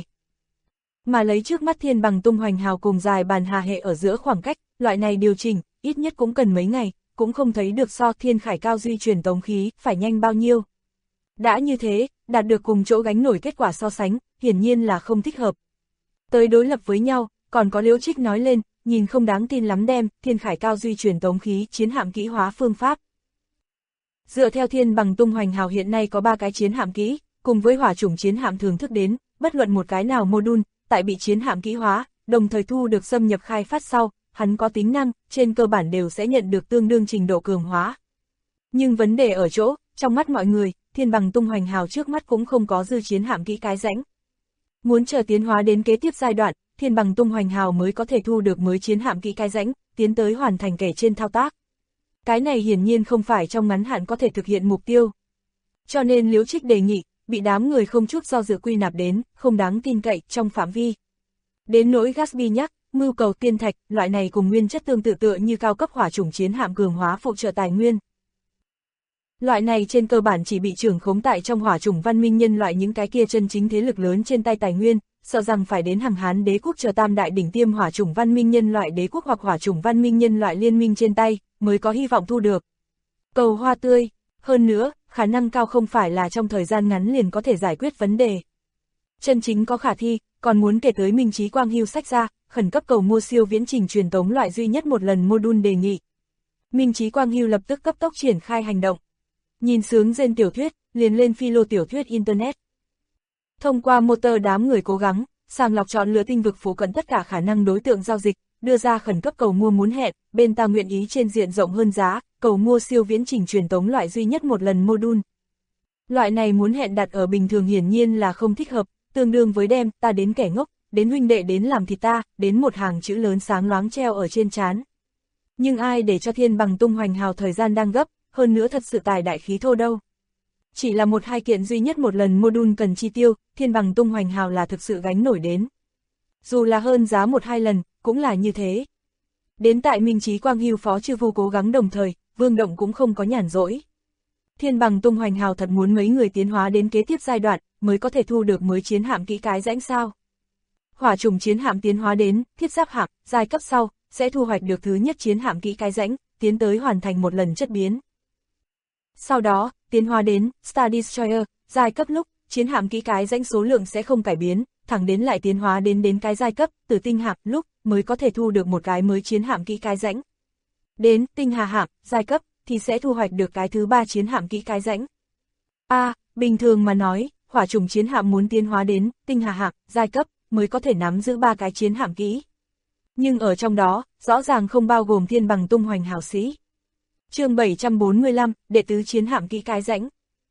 Speaker 2: Mà lấy trước mắt thiên bằng tung hoành hào cùng dài bàn hà hệ ở giữa khoảng cách, loại này điều chỉnh, ít nhất cũng cần mấy ngày, cũng không thấy được so thiên khải cao duy truyền tống khí, phải nhanh bao nhiêu. Đã như thế, đạt được cùng chỗ gánh nổi kết quả so sánh, hiển nhiên là không thích hợp. Tới đối lập với nhau, còn có Liễu Trích nói lên, nhìn không đáng tin lắm đem, thiên khải cao duy truyền tống khí, chiến hạm kỹ hóa phương pháp. Dựa theo thiên bằng tung hoành hào hiện nay có 3 cái chiến hạm kỹ, cùng với hỏa chủng chiến hạm thường thức đến, bất luận một cái nào module, tại bị chiến hạm kỹ hóa, đồng thời thu được xâm nhập khai phát sau, hắn có tính năng, trên cơ bản đều sẽ nhận được tương đương trình độ cường hóa. Nhưng vấn đề ở chỗ, trong mắt mọi người, thiên bằng tung hoành hào trước mắt cũng không có dư chiến hạm kỹ cái rãnh. Muốn chờ tiến hóa đến kế tiếp giai đoạn, thiên bằng tung hoành hào mới có thể thu được mới chiến hạm kỹ cái rãnh, tiến tới hoàn thành kể trên thao tác. Cái này hiển nhiên không phải trong ngắn hạn có thể thực hiện mục tiêu. Cho nên Liễu Trích đề nghị, bị đám người không chút do dự quy nạp đến, không đáng tin cậy, trong phạm vi. Đến nỗi Gatsby nhắc, mưu cầu tiên thạch, loại này cùng nguyên chất tương tự tựa như cao cấp hỏa chủng chiến hạm cường hóa phụ trợ tài nguyên. Loại này trên cơ bản chỉ bị trưởng khống tại trong hỏa chủng văn minh nhân loại những cái kia chân chính thế lực lớn trên tay tài nguyên, sợ rằng phải đến Hằng Hán đế quốc chờ tam đại đỉnh tiêm hỏa chủng văn minh nhân loại đế quốc hoặc hỏa chủng văn minh nhân loại liên minh trên tay, mới có hy vọng thu được. Cầu hoa tươi, hơn nữa, khả năng cao không phải là trong thời gian ngắn liền có thể giải quyết vấn đề. Chân chính có khả thi, còn muốn kể tới Minh Chí Quang Hưu sách ra, khẩn cấp cầu mua siêu viễn trình truyền tống loại duy nhất một lần module đề nghị. Minh Chí Quang Hưu lập tức cấp tốc triển khai hành động. Nhìn sướng gen tiểu thuyết, liền lên philo tiểu thuyết Internet. Thông qua motor đám người cố gắng, sàng lọc chọn lựa tinh vực phủ cận tất cả khả năng đối tượng giao dịch, đưa ra khẩn cấp cầu mua muốn hẹn, bên ta nguyện ý trên diện rộng hơn giá, cầu mua siêu viễn trình truyền tống loại duy nhất một lần module. Loại này muốn hẹn đặt ở bình thường hiển nhiên là không thích hợp, tương đương với đem ta đến kẻ ngốc, đến huynh đệ đến làm thịt ta, đến một hàng chữ lớn sáng loáng treo ở trên trán. Nhưng ai để cho Thiên Bằng tung hoành hào thời gian đang gấp, hơn nữa thật sự tài đại khí thô đâu. Chỉ là một hai kiện duy nhất một lần module cần chi tiêu, Thiên Bằng tung hoành hào là thực sự gánh nổi đến. Dù là hơn giá một hai lần, cũng là như thế. Đến tại Minh Chí Quang Hưu phó chư vu cố gắng đồng thời, Vương Động cũng không có nhàn rỗi. Thiên Bằng tung hoành hào thật muốn mấy người tiến hóa đến kế tiếp giai đoạn, mới có thể thu được mới chiến hạm kỹ cái rãnh sao. Hỏa trùng chiến hạm tiến hóa đến thiết giáp hạm, giai cấp sau, sẽ thu hoạch được thứ nhất chiến hạm kỹ cái rãnh, tiến tới hoàn thành một lần chất biến. Sau đó, tiến hóa đến Star Destroyer, giai cấp lúc, chiến hạm kỹ cái rãnh số lượng sẽ không cải biến, thẳng đến lại tiến hóa đến cái giai cấp, từ tinh hạm lúc, mới có thể thu được một cái mới chiến hạm kỹ cái rãnh. Đến tinh hà hạm, giai cấp, thì sẽ thu hoạch được cái thứ ba chiến hạm kỹ cái rãnh. Bình thường mà nói, hỏa trùng chiến hạm muốn tiến hóa đến tinh hà hạm, giai cấp, mới có thể nắm giữ ba cái chiến hạm kỹ. Nhưng ở trong đó, rõ ràng không bao gồm Thiên Bằng tung hoành hào sĩ. Chương 745, đệ tứ chiến hạm kỹ cái rãnh.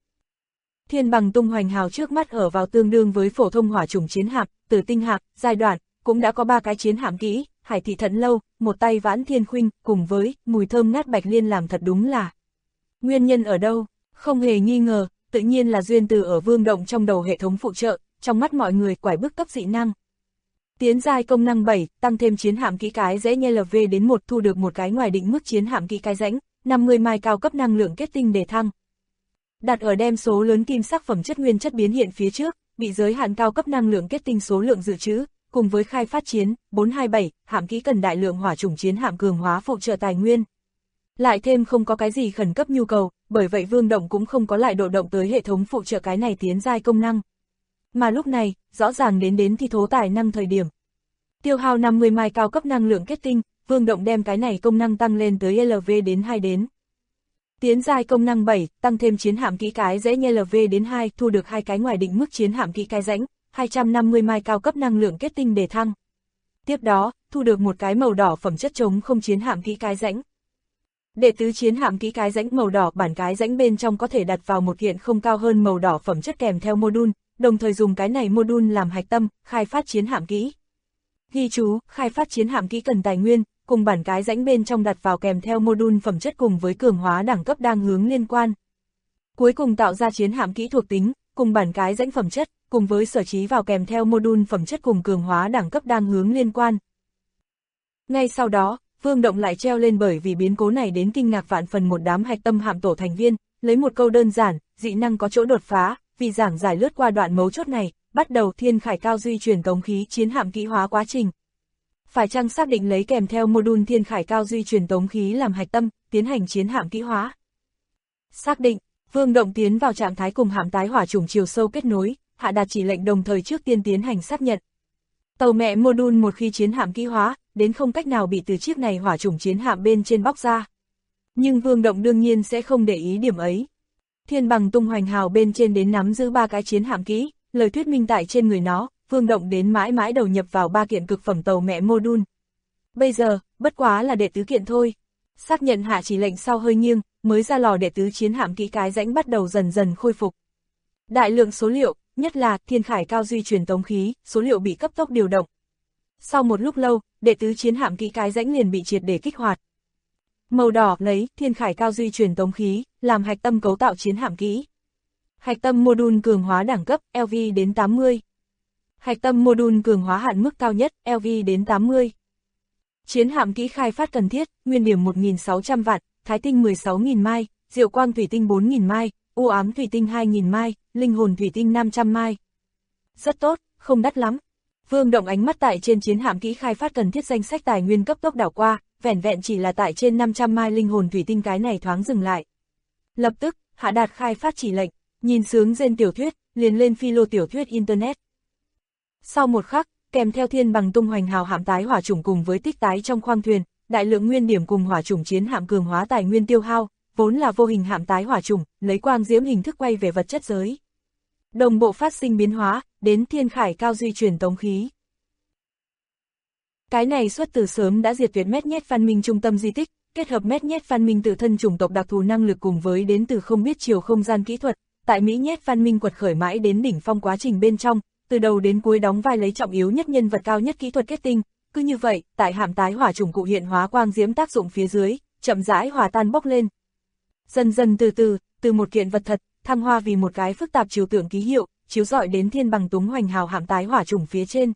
Speaker 2: Thiên Bằng tung hoành hào trước mắt ở vào tương đương với phổ thông hỏa trùng chiến hạm, từ tinh hạm, giai đoạn, cũng đã có ba cái chiến hạm kỹ, Hải Thị Thận Lâu, một tay Vãn Thiên Khuynh, cùng với mùi thơm ngát bạch liên làm thật đúng là. Nguyên nhân ở đâu? Không hề nghi ngờ, tự nhiên là duyên từ ở Vương Động trong đầu hệ thống phụ trợ, trong mắt mọi người quải bức cấp dị năng. Tiến giai công năng 7, tăng thêm chiến hạm kỹ cái dễ nhê LV đến 1 thu được một cái ngoài định mức chiến hạm kỹ cái rãnh, 50 mai cao cấp năng lượng kết tinh đề thăng. Đặt ở đem số lớn kim sắc phẩm chất nguyên chất biến hiện phía trước, bị giới hạn cao cấp năng lượng kết tinh số lượng dự trữ, cùng với khai phát chiến 427, hạm kỹ cần đại lượng hỏa chủng chiến hạm cường hóa phụ trợ tài nguyên. Lại thêm không có cái gì khẩn cấp nhu cầu, bởi vậy Vương Động cũng không có lại độ động tới hệ thống phụ trợ cái này tiến giai công năng. Mà lúc này, rõ ràng đến thi thố tài năng thời điểm. Tiêu hao 50 mai cao cấp năng lượng kết tinh, Vương Động đem cái này công năng tăng lên tới LV đến 2 đến. Tiến giai công năng 7, tăng thêm chiến hạm kỹ cái dễ nhê LV đến 2, thu được 2 cái ngoài định mức chiến hạm kỹ cái rãnh, 250 mai cao cấp năng lượng kết tinh đề thăng. Tiếp đó, thu được một cái màu đỏ phẩm chất chống không chiến hạm kỹ cái rãnh. Đệ tứ chiến hạm kỹ cái rãnh màu đỏ bản cái rãnh bên trong có thể đặt vào một kiện không cao hơn màu đỏ phẩm chất kèm theo module, đồng thời dùng cái này module làm hạch tâm, khai phát chiến hạm kỹ. Ghi chú, khai phát chiến hạm kỹ cần tài nguyên, cùng bản cái rãnh bên trong đặt vào kèm theo module phẩm chất cùng với cường hóa đẳng cấp đang hướng liên quan. Cuối cùng tạo ra chiến hạm kỹ thuộc tính, cùng bản cái rãnh phẩm chất, cùng với sở trí vào kèm theo module phẩm chất cùng cường hóa đẳng cấp đang hướng liên quan. Ngay sau đó, Vương Động lại treo lên bởi vì biến cố này đến kinh ngạc vạn phần một đám hạch tâm hạm tổ thành viên, lấy một câu đơn giản, dị năng có chỗ đột phá, vì giảng giải lướt qua đoạn mấu chốt này, bắt đầu thiên khải cao duy truyền tống khí chiến hạm kỹ hóa quá trình. Phải chăng xác định lấy kèm theo module thiên khải cao duy truyền tống khí làm hạch tâm, tiến hành chiến hạm kỹ hóa? Xác định, Vương Động tiến vào trạng thái cùng hạm tái hỏa chủng chiều sâu kết nối, hạ đạt chỉ lệnh đồng thời trước tiên tiến hành xác nhận. Tàu mẹ module một khi chiến hạm kỹ hóa, đến không cách nào bị từ chiếc này hỏa chủng chiến hạm bên trên bóc ra. Nhưng Vương Động đương nhiên sẽ không để ý điểm ấy. Thiên Bằng tung hoành hào bên trên đến nắm giữ 3 cái chiến hạm kỹ, lời thuyết minh tại trên người nó, Vương Động đến mãi mãi đầu nhập vào 3 kiện cực phẩm tàu mẹ module. Bây giờ, bất quá là đệ tứ kiện thôi. Xác nhận hạ chỉ lệnh sau hơi nghiêng, mới ra lò đệ tứ chiến hạm kỹ cái rãnh bắt đầu dần dần khôi phục. Đại lượng số liệu, nhất là thiên khải cao duy truyền tống khí, số liệu bị cấp tốc điều động. Sau một lúc lâu, đệ tứ chiến hạm kỹ cái rãnh liền bị triệt để kích hoạt. Màu đỏ lấy thiên khải cao duy truyền tống khí, làm hạch tâm cấu tạo chiến hạm kỹ. Hạch tâm module cường hóa đẳng cấp, LV đến 80. Hạch tâm module cường hóa hạn mức cao nhất, LV đến 80. Chiến hạm kỹ khai phát cần thiết, nguyên điểm 1.600 vạn, thái tinh 16.000 mai, diệu quang thủy tinh 4.000 mai, u ám thủy tinh 2.000 mai, linh hồn thủy tinh 500 mai. Rất tốt, không đắt lắm. Vương Động ánh mắt tại trên chiến hạm kỹ khai phát cần thiết danh sách tài nguyên cấp tốc đảo qua, vẻn vẹn chỉ là tại trên 500 mai linh hồn thủy tinh cái này thoáng dừng lại. Lập tức, hạ đạt khai phát chỉ lệnh, nhìn sướng gen tiểu thuyết, liền lên philo tiểu thuyết internet. Sau một khắc, kèm theo thiên bằng tung hoành hào hạm tái hỏa chủng cùng với tích tái trong khoang thuyền, đại lượng nguyên điểm cùng hỏa chủng chiến hạm cường hóa tài nguyên tiêu hao, vốn là vô hình hạm tái hỏa chủng, lấy quang diễm hình thức quay về vật chất giới. Đồng bộ phát sinh biến hóa, đến thiên khải cao duy truyền tống khí. Cái này xuất từ sớm đã diệt tuyệt Mét Nhét văn minh trung tâm di tích, kết hợp Mét Nhét văn minh tự thân chủng tộc đặc thù năng lực cùng với đến từ không biết chiều không gian kỹ thuật, tại Mỹ Nhét văn minh quật khởi mãi đến đỉnh phong quá trình bên trong, từ đầu đến cuối đóng vai lấy trọng yếu nhất nhân vật cao nhất kỹ thuật kết tinh, cứ như vậy, tại hạm tái hỏa chủng cụ hiện hóa quang diễm tác dụng phía dưới, chậm rãi hòa tan bốc lên. Dần dần từ một kiện vật thật, thăng hoa vì một cái phức tạp chiếu tượng ký hiệu, chiếu rọi đến thiên bằng túng hoành hào hạm tái hỏa chủng phía trên.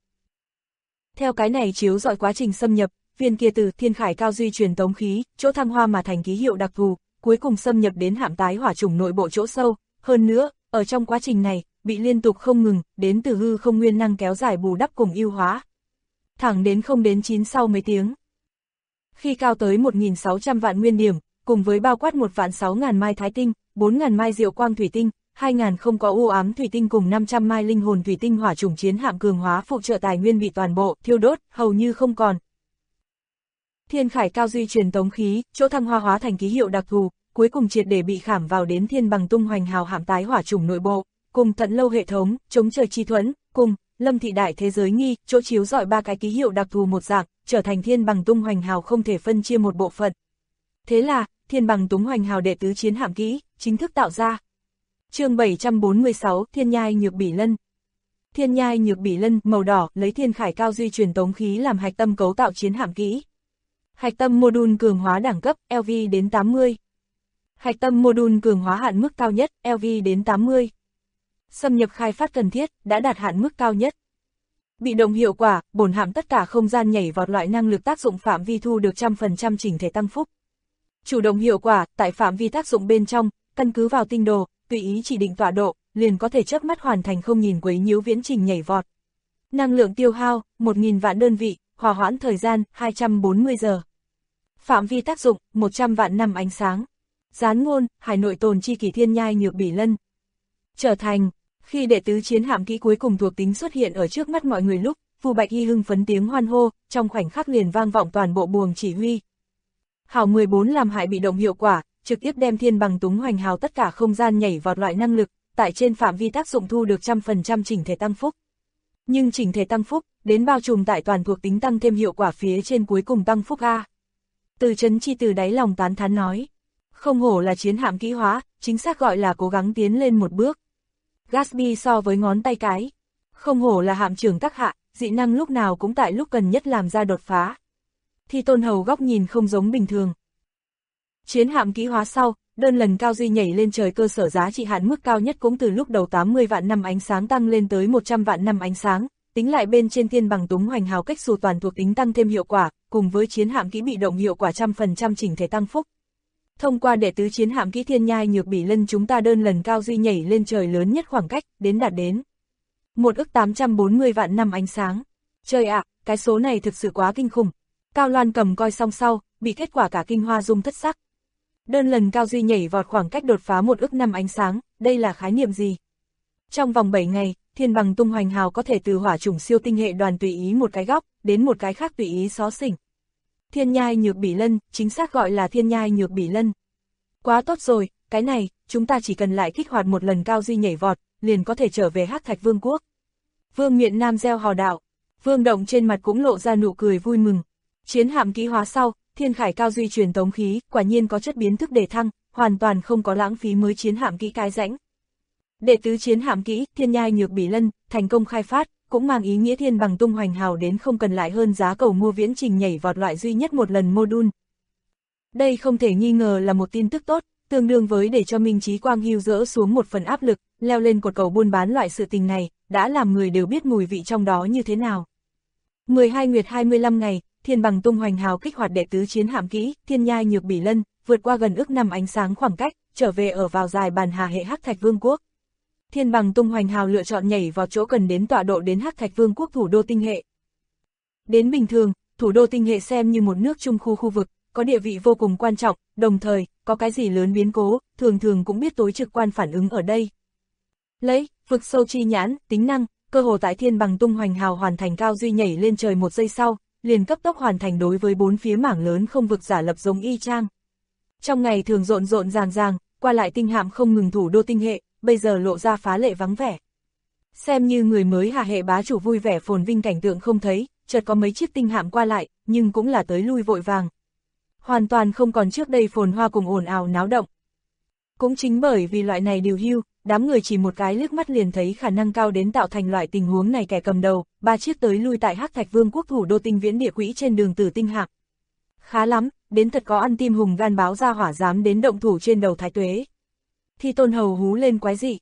Speaker 2: Theo cái này chiếu rọi quá trình xâm nhập, viên kia từ thiên khải cao duy truyền tống khí, chỗ thăng hoa mà thành ký hiệu đặc thù, cuối cùng xâm nhập đến hạm tái hỏa chủng nội bộ chỗ sâu, hơn nữa, ở trong quá trình này, bị liên tục không ngừng, đến từ hư không nguyên năng kéo dài bù đắp cùng ưu hóa. Thẳng đến 0-9 sau mấy tiếng. Khi cao tới 1.600 vạn nguyên điểm, cùng với bao quát 1.600.000 mai thái tinh, 4.000 mai diệu quang thủy tinh, 2.000 không có u ám thủy tinh cùng 500 mai linh hồn thủy tinh hỏa chủng chiến hạm cường hóa phụ trợ tài nguyên bị toàn bộ thiêu đốt, hầu như không còn. Thiên khải cao duy truyền tống khí, chỗ thăng hoa hóa thành ký hiệu đặc thù, cuối cùng triệt để bị khảm vào đến thiên bằng tung hoành hào hạm tái hỏa chủng nội bộ, cùng Tận Lâu hệ thống, chống trời chi thuẫn, cùng Lâm thị đại thế giới nghi, chỗ chiếu rọi ba cái ký hiệu đặc thù một dạng, trở thành thiên bằng tung hoành hào không thể phân chia một bộ phận. Thế là, thiên bằng tung hoành hào đệ tứ chiến hạm kỹ, chính thức tạo ra. Chương 746, Thiên nhai nhược bỉ lân. Thiên nhai nhược bỉ lân, màu đỏ, lấy thiên khải cao duy truyền tống khí làm hạch tâm cấu tạo chiến hạm kỹ. Hạch tâm module cường hóa đẳng cấp, LV đến 80. Hạch tâm module cường hóa hạn mức cao nhất, LV đến 80. Xâm nhập khai phát cần thiết, đã đạt hạn mức cao nhất. Bị động hiệu quả, bổn hạm tất cả không gian nhảy vọt loại năng lực tác dụng phạm vi thu được 100% chỉnh thể tăng phúc. Chủ động hiệu quả, tại phạm vi tác dụng bên trong, căn cứ vào tinh đồ, tùy ý chỉ định tọa độ, liền có thể chớp mắt hoàn thành không nhìn quấy nhiễu viễn trình nhảy vọt. Năng lượng tiêu hao, 1.000 vạn đơn vị, hòa hoãn thời gian, 240 giờ. Phạm vi tác dụng, 100 vạn năm ánh sáng. Gián ngôn, hải nội tồn chi kỷ thiên nhai nhược bỉ lân. Trở thành, khi đệ tứ chiến hạm kỹ cuối cùng thuộc tính xuất hiện ở trước mắt mọi người lúc, Vu Bạch Hy hưng phấn tiếng hoan hô, trong khoảnh khắc liền vang vọng toàn bộ buồng chỉ huy. Hào 14 làm hại bị động hiệu quả, trực tiếp đem thiên bằng túng hoành hào tất cả không gian nhảy vọt loại năng lực, tại trên phạm vi tác dụng thu được 100% chỉnh thể tăng phúc. Nhưng chỉnh thể tăng phúc, đến bao trùm tại toàn thuộc tính tăng thêm hiệu quả phía trên cuối cùng tăng phúc A. Từ Chấn Chi từ đáy lòng tán thán nói, không hổ là chiến hạm kỹ hóa, chính xác gọi là cố gắng tiến lên một bước. Gatsby so với ngón tay cái, không hổ là hạm trưởng tác hạ, dị năng lúc nào cũng tại lúc cần nhất làm ra đột phá. Thi Tôn Hầu góc nhìn không giống bình thường. Chiến hạm kỹ hóa sau, đơn lần cao duy nhảy lên trời cơ sở giá trị hạn mức cao nhất cũng từ lúc đầu 80 vạn năm ánh sáng tăng lên tới 100 vạn năm ánh sáng, tính lại bên trên thiên bằng túng hoành hào cách xù toàn thuộc tính tăng thêm hiệu quả, cùng với chiến hạm kỹ bị động hiệu quả 100% chỉnh thể tăng phúc. Thông qua đệ tứ chiến hạm kỹ thiên nhai nhược bỉ lân chúng ta đơn lần cao duy nhảy lên trời lớn nhất khoảng cách, đạt đến 1.840 vạn năm ánh sáng. Trời ạ, cái số này thực sự quá kinh khủng. Cao Loan cầm coi xong sau, bị kết quả cả kinh hoa dung thất sắc. Đơn lần cao duy nhảy vọt khoảng cách đột phá 1 ức năm ánh sáng, đây là khái niệm gì? Trong vòng 7 ngày, thiên bằng tung hoành hào có thể từ hỏa chủng siêu tinh hệ đoàn tùy ý một cái góc, đến một cái khác tùy ý xó xỉnh. Thiên nhai nhược bỉ lân, chính xác gọi là thiên nhai nhược bỉ lân. Quá tốt rồi, cái này, chúng ta chỉ cần lại kích hoạt một lần cao duy nhảy vọt, liền có thể trở về Hắc Thạch Vương quốc. Vương Miện Nam gieo hò đạo, Vương Động trên mặt cũng lộ ra nụ cười vui mừng. Chiến hạm kỹ hóa sau, thiên khải cao duy truyền tống khí, quả nhiên có chất biến thức đề thăng, hoàn toàn không có lãng phí mới chiến hạm kỹ cái rãnh. Đệ tứ chiến hạm kỹ, thiên nhai nhược bỉ lân, thành công khai phát, cũng mang ý nghĩa thiên bằng tung hoành hào đến không cần lại hơn giá cầu mua viễn trình nhảy vọt loại duy nhất một lần module. Đây không thể nghi ngờ là một tin tức tốt, tương đương với để cho Minh Chí Quang hưu dỡ xuống một phần áp lực, leo lên cột cầu buôn bán loại sự tình này, đã làm người đều biết mùi vị trong đó như thế nào. 12 nguyệt 25 ngày, thiên bằng tung hoành hào kích hoạt đệ tứ chiến hạm kỹ, thiên nhai nhược bỉ lân, vượt qua gần ức năm ánh sáng khoảng cách, trở về ở vào dài bàn hà hệ Hắc Thạch Vương quốc. Thiên Bằng tung hoành hào lựa chọn nhảy vào chỗ cần đến tọa độ đến Hắc Thạch Vương quốc thủ đô tinh hệ. Đến bình thường, thủ đô tinh hệ xem như một nước trung khu vực, có địa vị vô cùng quan trọng, đồng thời, có cái gì lớn biến cố, thường thường cũng biết tối trực quan phản ứng ở đây. Lấy, vực sâu chi nhãn, tính năng, cơ hồ tại Thiên Bằng tung hoành hào hoàn thành cao duy nhảy lên trời 1 giây sau, liền cấp tốc hoàn thành đối với 4 phía mảng lớn không vực giả lập giống y chang. Trong ngày thường rộn rộn ràng ràng, qua lại tinh hạm không ngừng thủ đô tinh hệ, bây giờ lộ ra phá lệ vắng vẻ. Xem như người mới hạ hệ bá chủ vui vẻ phồn vinh cảnh tượng không thấy, chợt có mấy chiếc tinh hạm qua lại, nhưng cũng là tới lui vội vàng. Hoàn toàn không còn trước đây phồn hoa cùng ồn ào náo động. Cũng chính bởi vì loại này điều hưu, đám người chỉ một cái liếc mắt liền thấy khả năng cao đến tạo thành loại tình huống này kẻ cầm đầu, 3 chiếc tới lui tại Hắc Thạch Vương quốc thủ đô tinh viễn địa quỹ trên đường Tử Tinh hạm. Khá lắm, đến thật có ăn tim hùng gan báo ra hỏa dám đến động thủ trên đầu Thái Tuế. Thi Tôn hầu hú lên quái dị.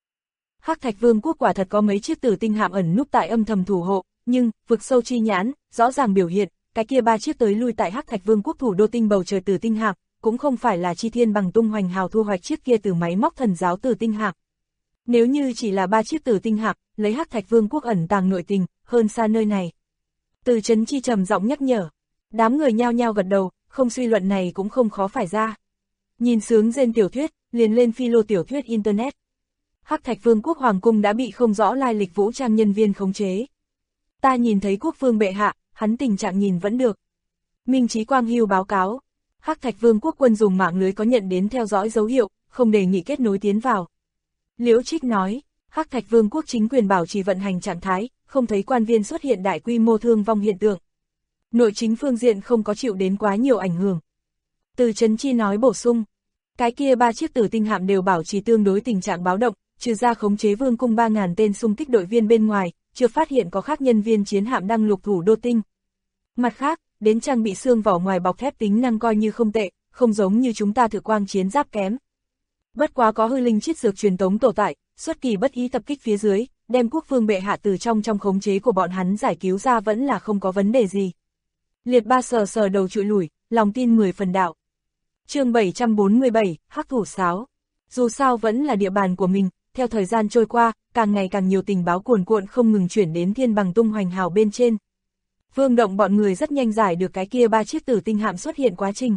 Speaker 2: Hắc Thạch Vương quốc quả thật có mấy chiếc Tử Tinh hạm ẩn núp tại âm thầm thủ hộ, nhưng vực sâu chi nhãn rõ ràng biểu hiện, cái kia 3 chiếc tới lui tại Hắc Thạch Vương quốc thủ đô tinh bầu trời Tử Tinh hạm, cũng không phải là chi Thiên Bằng tung hoành hào thu hoạch chiếc kia từ máy móc thần giáo Tử Tinh hạm. Nếu như chỉ là 3 chiếc Tử Tinh hạm, lấy Hắc Thạch Vương quốc ẩn tàng nội tình, hơn xa nơi này. Từ Chấn Chi trầm giọng nhắc nhở, đám người nhao nhao gật đầu, không suy luận này cũng không khó phải ra. Nhìn sướng rên tiểu thuyết, liền lên philo tiểu thuyết internet. Hắc Thạch Vương quốc hoàng cung đã bị không rõ lai lịch vũ trang nhân viên khống chế. Ta nhìn thấy quốc vương bệ hạ, hắn tình trạng nhìn vẫn được. Minh Chí Quang Hưu báo cáo, Hắc Thạch Vương quốc quân dùng mạng lưới có nhận đến theo dõi dấu hiệu, không đề nghị kết nối tiến vào. Liễu Trích nói, Hắc Thạch Vương quốc chính quyền bảo trì vận hành trạng thái, không thấy quan viên xuất hiện đại quy mô thương vong hiện tượng. Nội chính phương diện không có chịu đến quá nhiều ảnh hưởng. Từ Chấn Chi nói bổ sung, cái kia 3 chiếc Tử Tinh hạm đều bảo trì tương đối tình trạng báo động, trừ ra khống chế vương cung 3.000 tên xung kích đội viên bên ngoài, chưa phát hiện có khác nhân viên chiến hạm đăng lục thủ đô tinh. Mặt khác, đến trang bị xương vỏ ngoài bọc thép tính năng coi như không tệ, không giống như chúng ta thử quang chiến giáp kém. Bất quá có hư linh chiết dược truyền tống tổ tại, xuất kỳ bất ý tập kích phía dưới, đem quốc vương bệ hạ từ trong khống chế của bọn hắn giải cứu ra vẫn là không có vấn đề gì. Liệt Ba sờ đầu trụi lủi, lòng tin 10 phần đạo. Chương 747, Hắc Thủ Sáo. Dù sao vẫn là địa bàn của mình, theo thời gian trôi qua, càng ngày càng nhiều tình báo cuồn cuộn không ngừng chuyển đến Thiên Bằng tung hoành hào bên trên. Vương Động bọn người rất nhanh giải được cái kia 3 chiếc Tử Tinh hạm xuất hiện quá trình.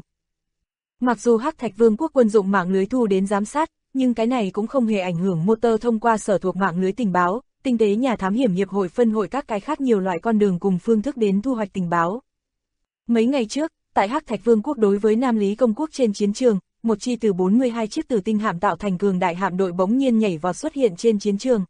Speaker 2: Mặc dù Hắc Thạch Vương quốc quân dụng mạng lưới thu đến giám sát, nhưng cái này cũng không hề ảnh hưởng motor thông qua sở thuộc mạng lưới tình báo, tinh tế nhà thám hiểm hiệp hội phân hội các cái khác nhiều loại con đường cùng phương thức đến thu hoạch tình báo. Mấy ngày trước, tại Hắc Thạch Vương quốc đối với Nam Lý Công quốc trên chiến trường, một chi từ 42 chiếc Tử Tinh hạm tạo thành cường đại hạm đội bỗng nhiên nhảy vào xuất hiện trên chiến trường.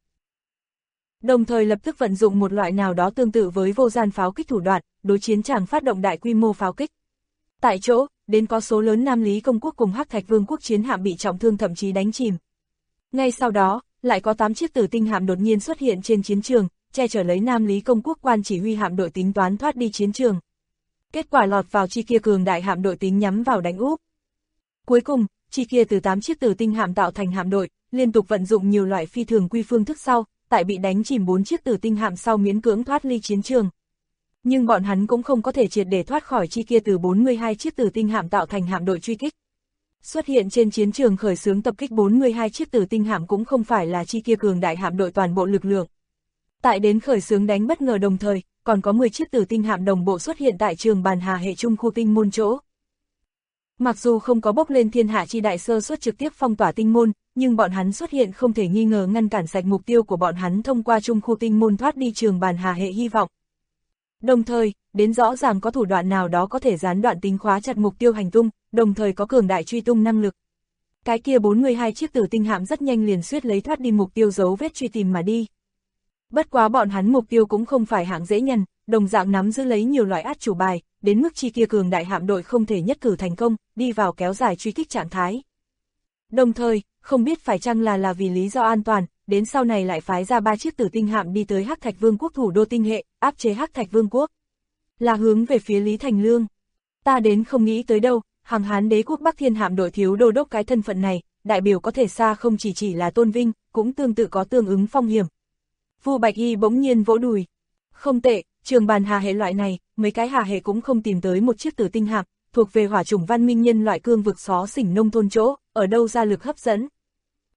Speaker 2: Đồng thời lập tức vận dụng một loại nào đó tương tự với vô gian pháo kích thủ đoạn, đối chiến tràng phát động đại quy mô pháo kích. Tại chỗ, đến có số lớn Nam Lý Công quốc cùng Hắc Thạch Vương quốc chiến hạm bị trọng thương thậm chí đánh chìm. Ngay sau đó, lại có 8 chiếc Tử Tinh hạm đột nhiên xuất hiện trên chiến trường, che chở lấy Nam Lý Công quốc quan chỉ huy hạm đội tính toán thoát đi chiến trường. Kết quả lọt vào chi kia cường đại hạm đội tính nhắm vào đánh úp. Cuối cùng, chi kia từ 8 chiếc Tử Tinh hạm tạo thành hạm đội, liên tục vận dụng nhiều loại phi thường quy phương thức sau, tại bị đánh chìm 4 chiếc Tử Tinh hạm sau miễn cưỡng thoát ly chiến trường. Nhưng bọn hắn cũng không có thể triệt để thoát khỏi chi kia từ 42 chiếc Tử Tinh hạm tạo thành hạm đội truy kích. Xuất hiện trên chiến trường khởi xướng tập kích 42 chiếc Tử Tinh hạm cũng không phải là chi kia cường đại hạm đội toàn bộ lực lượng. Tại đến khởi xướng đánh bất ngờ đồng thời, còn có 10 chiếc Tử Tinh hạm đồng bộ xuất hiện tại trường Bàn Hà hệ trung khu tinh môn chỗ. Mặc dù không có bốc lên thiên hạ chi đại sơ suất trực tiếp phong tỏa tinh môn, nhưng bọn hắn xuất hiện không thể nghi ngờ ngăn cản sạch mục tiêu của bọn hắn thông qua trung khu tinh môn thoát đi trường Bàn Hà hệ hy vọng. Đồng thời, đến rõ ràng có thủ đoạn nào đó có thể gián đoạn tính khóa chặt mục tiêu hành tung, đồng thời có cường đại truy tung năng lực. Cái kia 42 chiếc Tử Tinh hạm rất nhanh liền suýt lấy thoát đi mục tiêu dấu vết truy tìm mà đi. Bất quá bọn hắn mục tiêu cũng không phải hạng dễ nhằn, đồng dạng nắm giữ lấy nhiều loại át chủ bài, đến mức chi kia cường đại hạm đội không thể nhất cử thành công, đi vào kéo dài truy kích trạng thái. Đồng thời, không biết phải chăng là vì lý do an toàn, đến sau này lại phái ra 3 chiếc Tử Tinh hạm đi tới Hắc Thạch Vương quốc thủ đô tinh hệ, áp chế Hắc Thạch Vương quốc. Là hướng về phía Lý Thành Lương. Ta đến không nghĩ tới đâu, Hằng Hán Đế quốc Bắc Thiên hạm đội thiếu đô đốc cái thân phận này, đại biểu có thể xa không chỉ là tôn vinh, cũng tương tự có tương ứng phong hiểm. Vu Bạch Y bỗng nhiên vỗ đùi. Không tệ, trường Bàn Hà hệ loại này, mấy cái hà hệ cũng không tìm tới một chiếc Tử Tinh hạm, thuộc về hỏa chủng văn minh nhân loại cương vực xó xỉnh nông thôn chỗ, ở đâu ra lực hấp dẫn.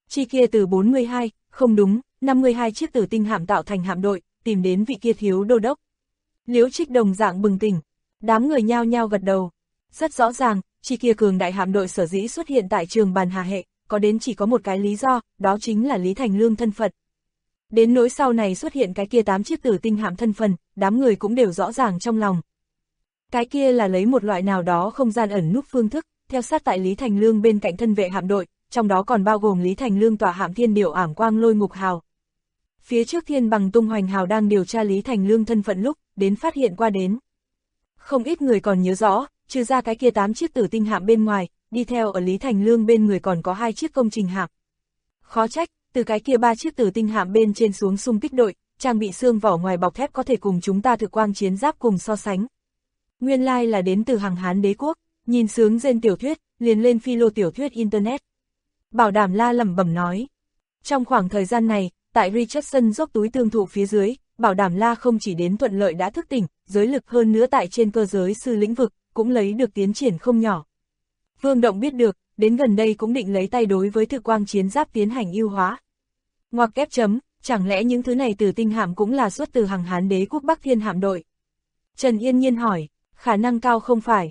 Speaker 2: Chi kia từ 42, không đúng, 52 chiếc tử tinh hạm tạo thành hạm đội, tìm đến vị kia thiếu đô đốc. Liễu Trích đồng dạng bừng tỉnh, đám người nhao nhao gật đầu. Rất rõ ràng, chi kia cường đại hạm đội sở dĩ xuất hiện tại trường bàn hà hệ, có đến chỉ có một cái lý do, đó chính là Lý Thành Lương thân phận. Đến nỗi sau này xuất hiện cái kia 8 chiếc tử tinh hạm thân phận, đám người cũng đều rõ ràng trong lòng. Cái kia là lấy một loại nào đó không gian ẩn núp phương thức, theo sát tại Lý Thành Lương bên cạnh thân vệ hạm đội, trong đó còn bao gồm Lý Thành Lương tỏa hạm Thiên Điểu Ảm Quang Lôi Ngục Hào. Phía trước Thiên Bằng Tung Hoành Hào đang điều tra Lý Thành Lương thân phận lúc, đến phát hiện qua đến. Không ít người còn nhớ rõ, trừ ra cái kia 8 chiếc tử tinh hạm bên ngoài, đi theo ở Lý Thành Lương bên người còn có 2 chiếc công trình hạm. Khó trách, từ cái kia 3 chiếc tử tinh hạm bên trên xuống xung kích đội, trang bị xương vỏ ngoài bọc thép có thể cùng chúng ta thực quang chiến giáp cùng so sánh. Nguyên lai là đến từ Hằng Hán Đế quốc, nhìn sướng trên tiểu thuyết, liền lên philo tiểu thuyết Internet. Bảo Đảm La lẩm bẩm nói. Trong khoảng thời gian này, tại Richardson dốc túi tương thụ phía dưới, Bảo Đảm La không chỉ đến thuận lợi đã thức tỉnh, giới lực hơn nữa tại trên cơ giới sư lĩnh vực, cũng lấy được tiến triển không nhỏ. Vương Động biết được, đến gần đây cũng định lấy tay đối với thực quang chiến giáp tiến hành ưu hóa. Ngoặc kép chấm, chẳng lẽ những thứ này từ tinh hạm cũng là xuất từ Hằng Hán Đế quốc Bắc Thiên hạm đội? Trần Yên Nhiên hỏi, khả năng cao không phải.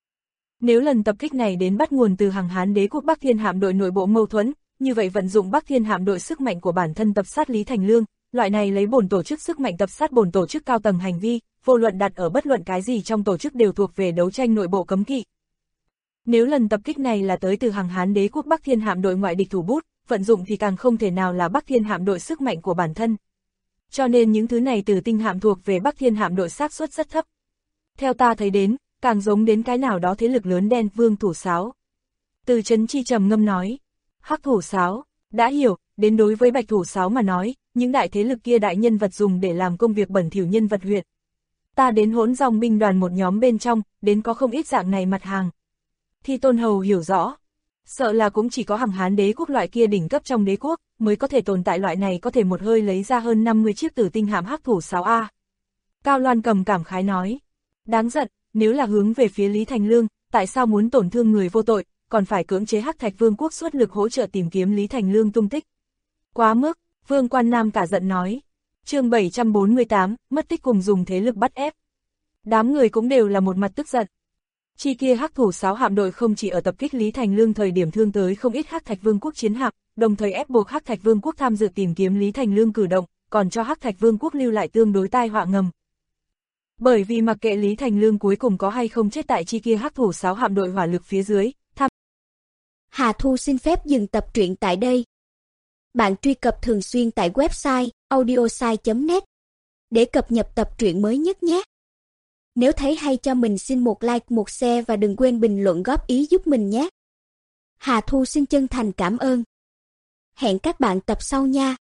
Speaker 2: Nếu lần tập kích này đến bắt nguồn từ Hằng Hán Đế quốc Bắc Thiên hạm đội nội bộ mâu thuẫn, như vậy vận dụng Bắc Thiên hạm đội sức mạnh của bản thân tập sát Lý Thành Lương, loại này lấy bổn tổ chức sức mạnh tập sát bổn tổ chức cao tầng hành vi, vô luận đặt ở bất luận cái gì trong tổ chức đều thuộc về đấu tranh nội bộ cấm kỵ. Nếu lần tập kích này là tới từ Hằng Hán Đế quốc Bắc Thiên hạm đội ngoại địch thủ bút, vận dụng thì càng không thể nào là Bắc Thiên hạm đội sức mạnh của bản thân. Cho nên những thứ này từ tinh hạm thuộc về Bắc Thiên hạm đội xác suất rất thấp. Theo ta thấy đến, càng giống đến cái nào đó thế lực lớn đen Vương Thủ Sáo. Từ Trấn Chi trầm ngâm nói, Hắc Thủ Sáo, đã hiểu, đến đối với Bạch Thủ Sáo mà nói, những đại thế lực kia đại nhân vật dùng để làm công việc bẩn thỉu nhân vật huyệt. Ta đến Hỗn Dòng binh đoàn một nhóm bên trong, đến có không ít dạng này mặt hàng. Thi Tôn Hầu hiểu rõ, sợ là cũng chỉ có Hằng Hán Đế quốc loại kia đỉnh cấp trong đế quốc, mới có thể tồn tại loại này có thể một hơi lấy ra hơn 50 chiếc tử tinh hạm Hắc Thủ Sáo A. Cao Loan Cầm cảm khái nói, đáng giận, nếu là hướng về phía Lý Thành Lương, tại sao muốn tổn thương người vô tội, còn phải cưỡng chế Hắc Thạch Vương quốc xuất lực hỗ trợ tìm kiếm Lý Thành Lương tung tích. Quá mức, Vương Quan Nam cả giận nói. Chương 748, mất tích cùng dùng thế lực bắt ép. Đám người cũng đều là một mặt tức giận. Chi kia Hắc Thủ Sáo hạm đội không chỉ ở tập kích Lý Thành Lương thời điểm thương tới không ít Hắc Thạch Vương quốc chiến hạm, đồng thời ép buộc Hắc Thạch Vương quốc tham dự tìm kiếm Lý Thành Lương cử động, còn cho Hắc Thạch Vương quốc lưu lại tương đối tai họa ngầm. Bởi vì mặc kệ Lý Thành Lương cuối cùng có hay không chết tại chi kia Hắc Thủ Sáo hạm đội hỏa lực phía dưới,
Speaker 3: Hà Thu xin phép dừng tập truyện tại đây. Bạn truy cập thường xuyên tại website audiosai.net để cập nhật tập truyện mới nhất nhé. Nếu thấy hay cho mình xin một like, một share và đừng quên bình luận góp ý giúp mình nhé. Hà Thu xin chân thành cảm ơn. Hẹn các bạn tập sau nha.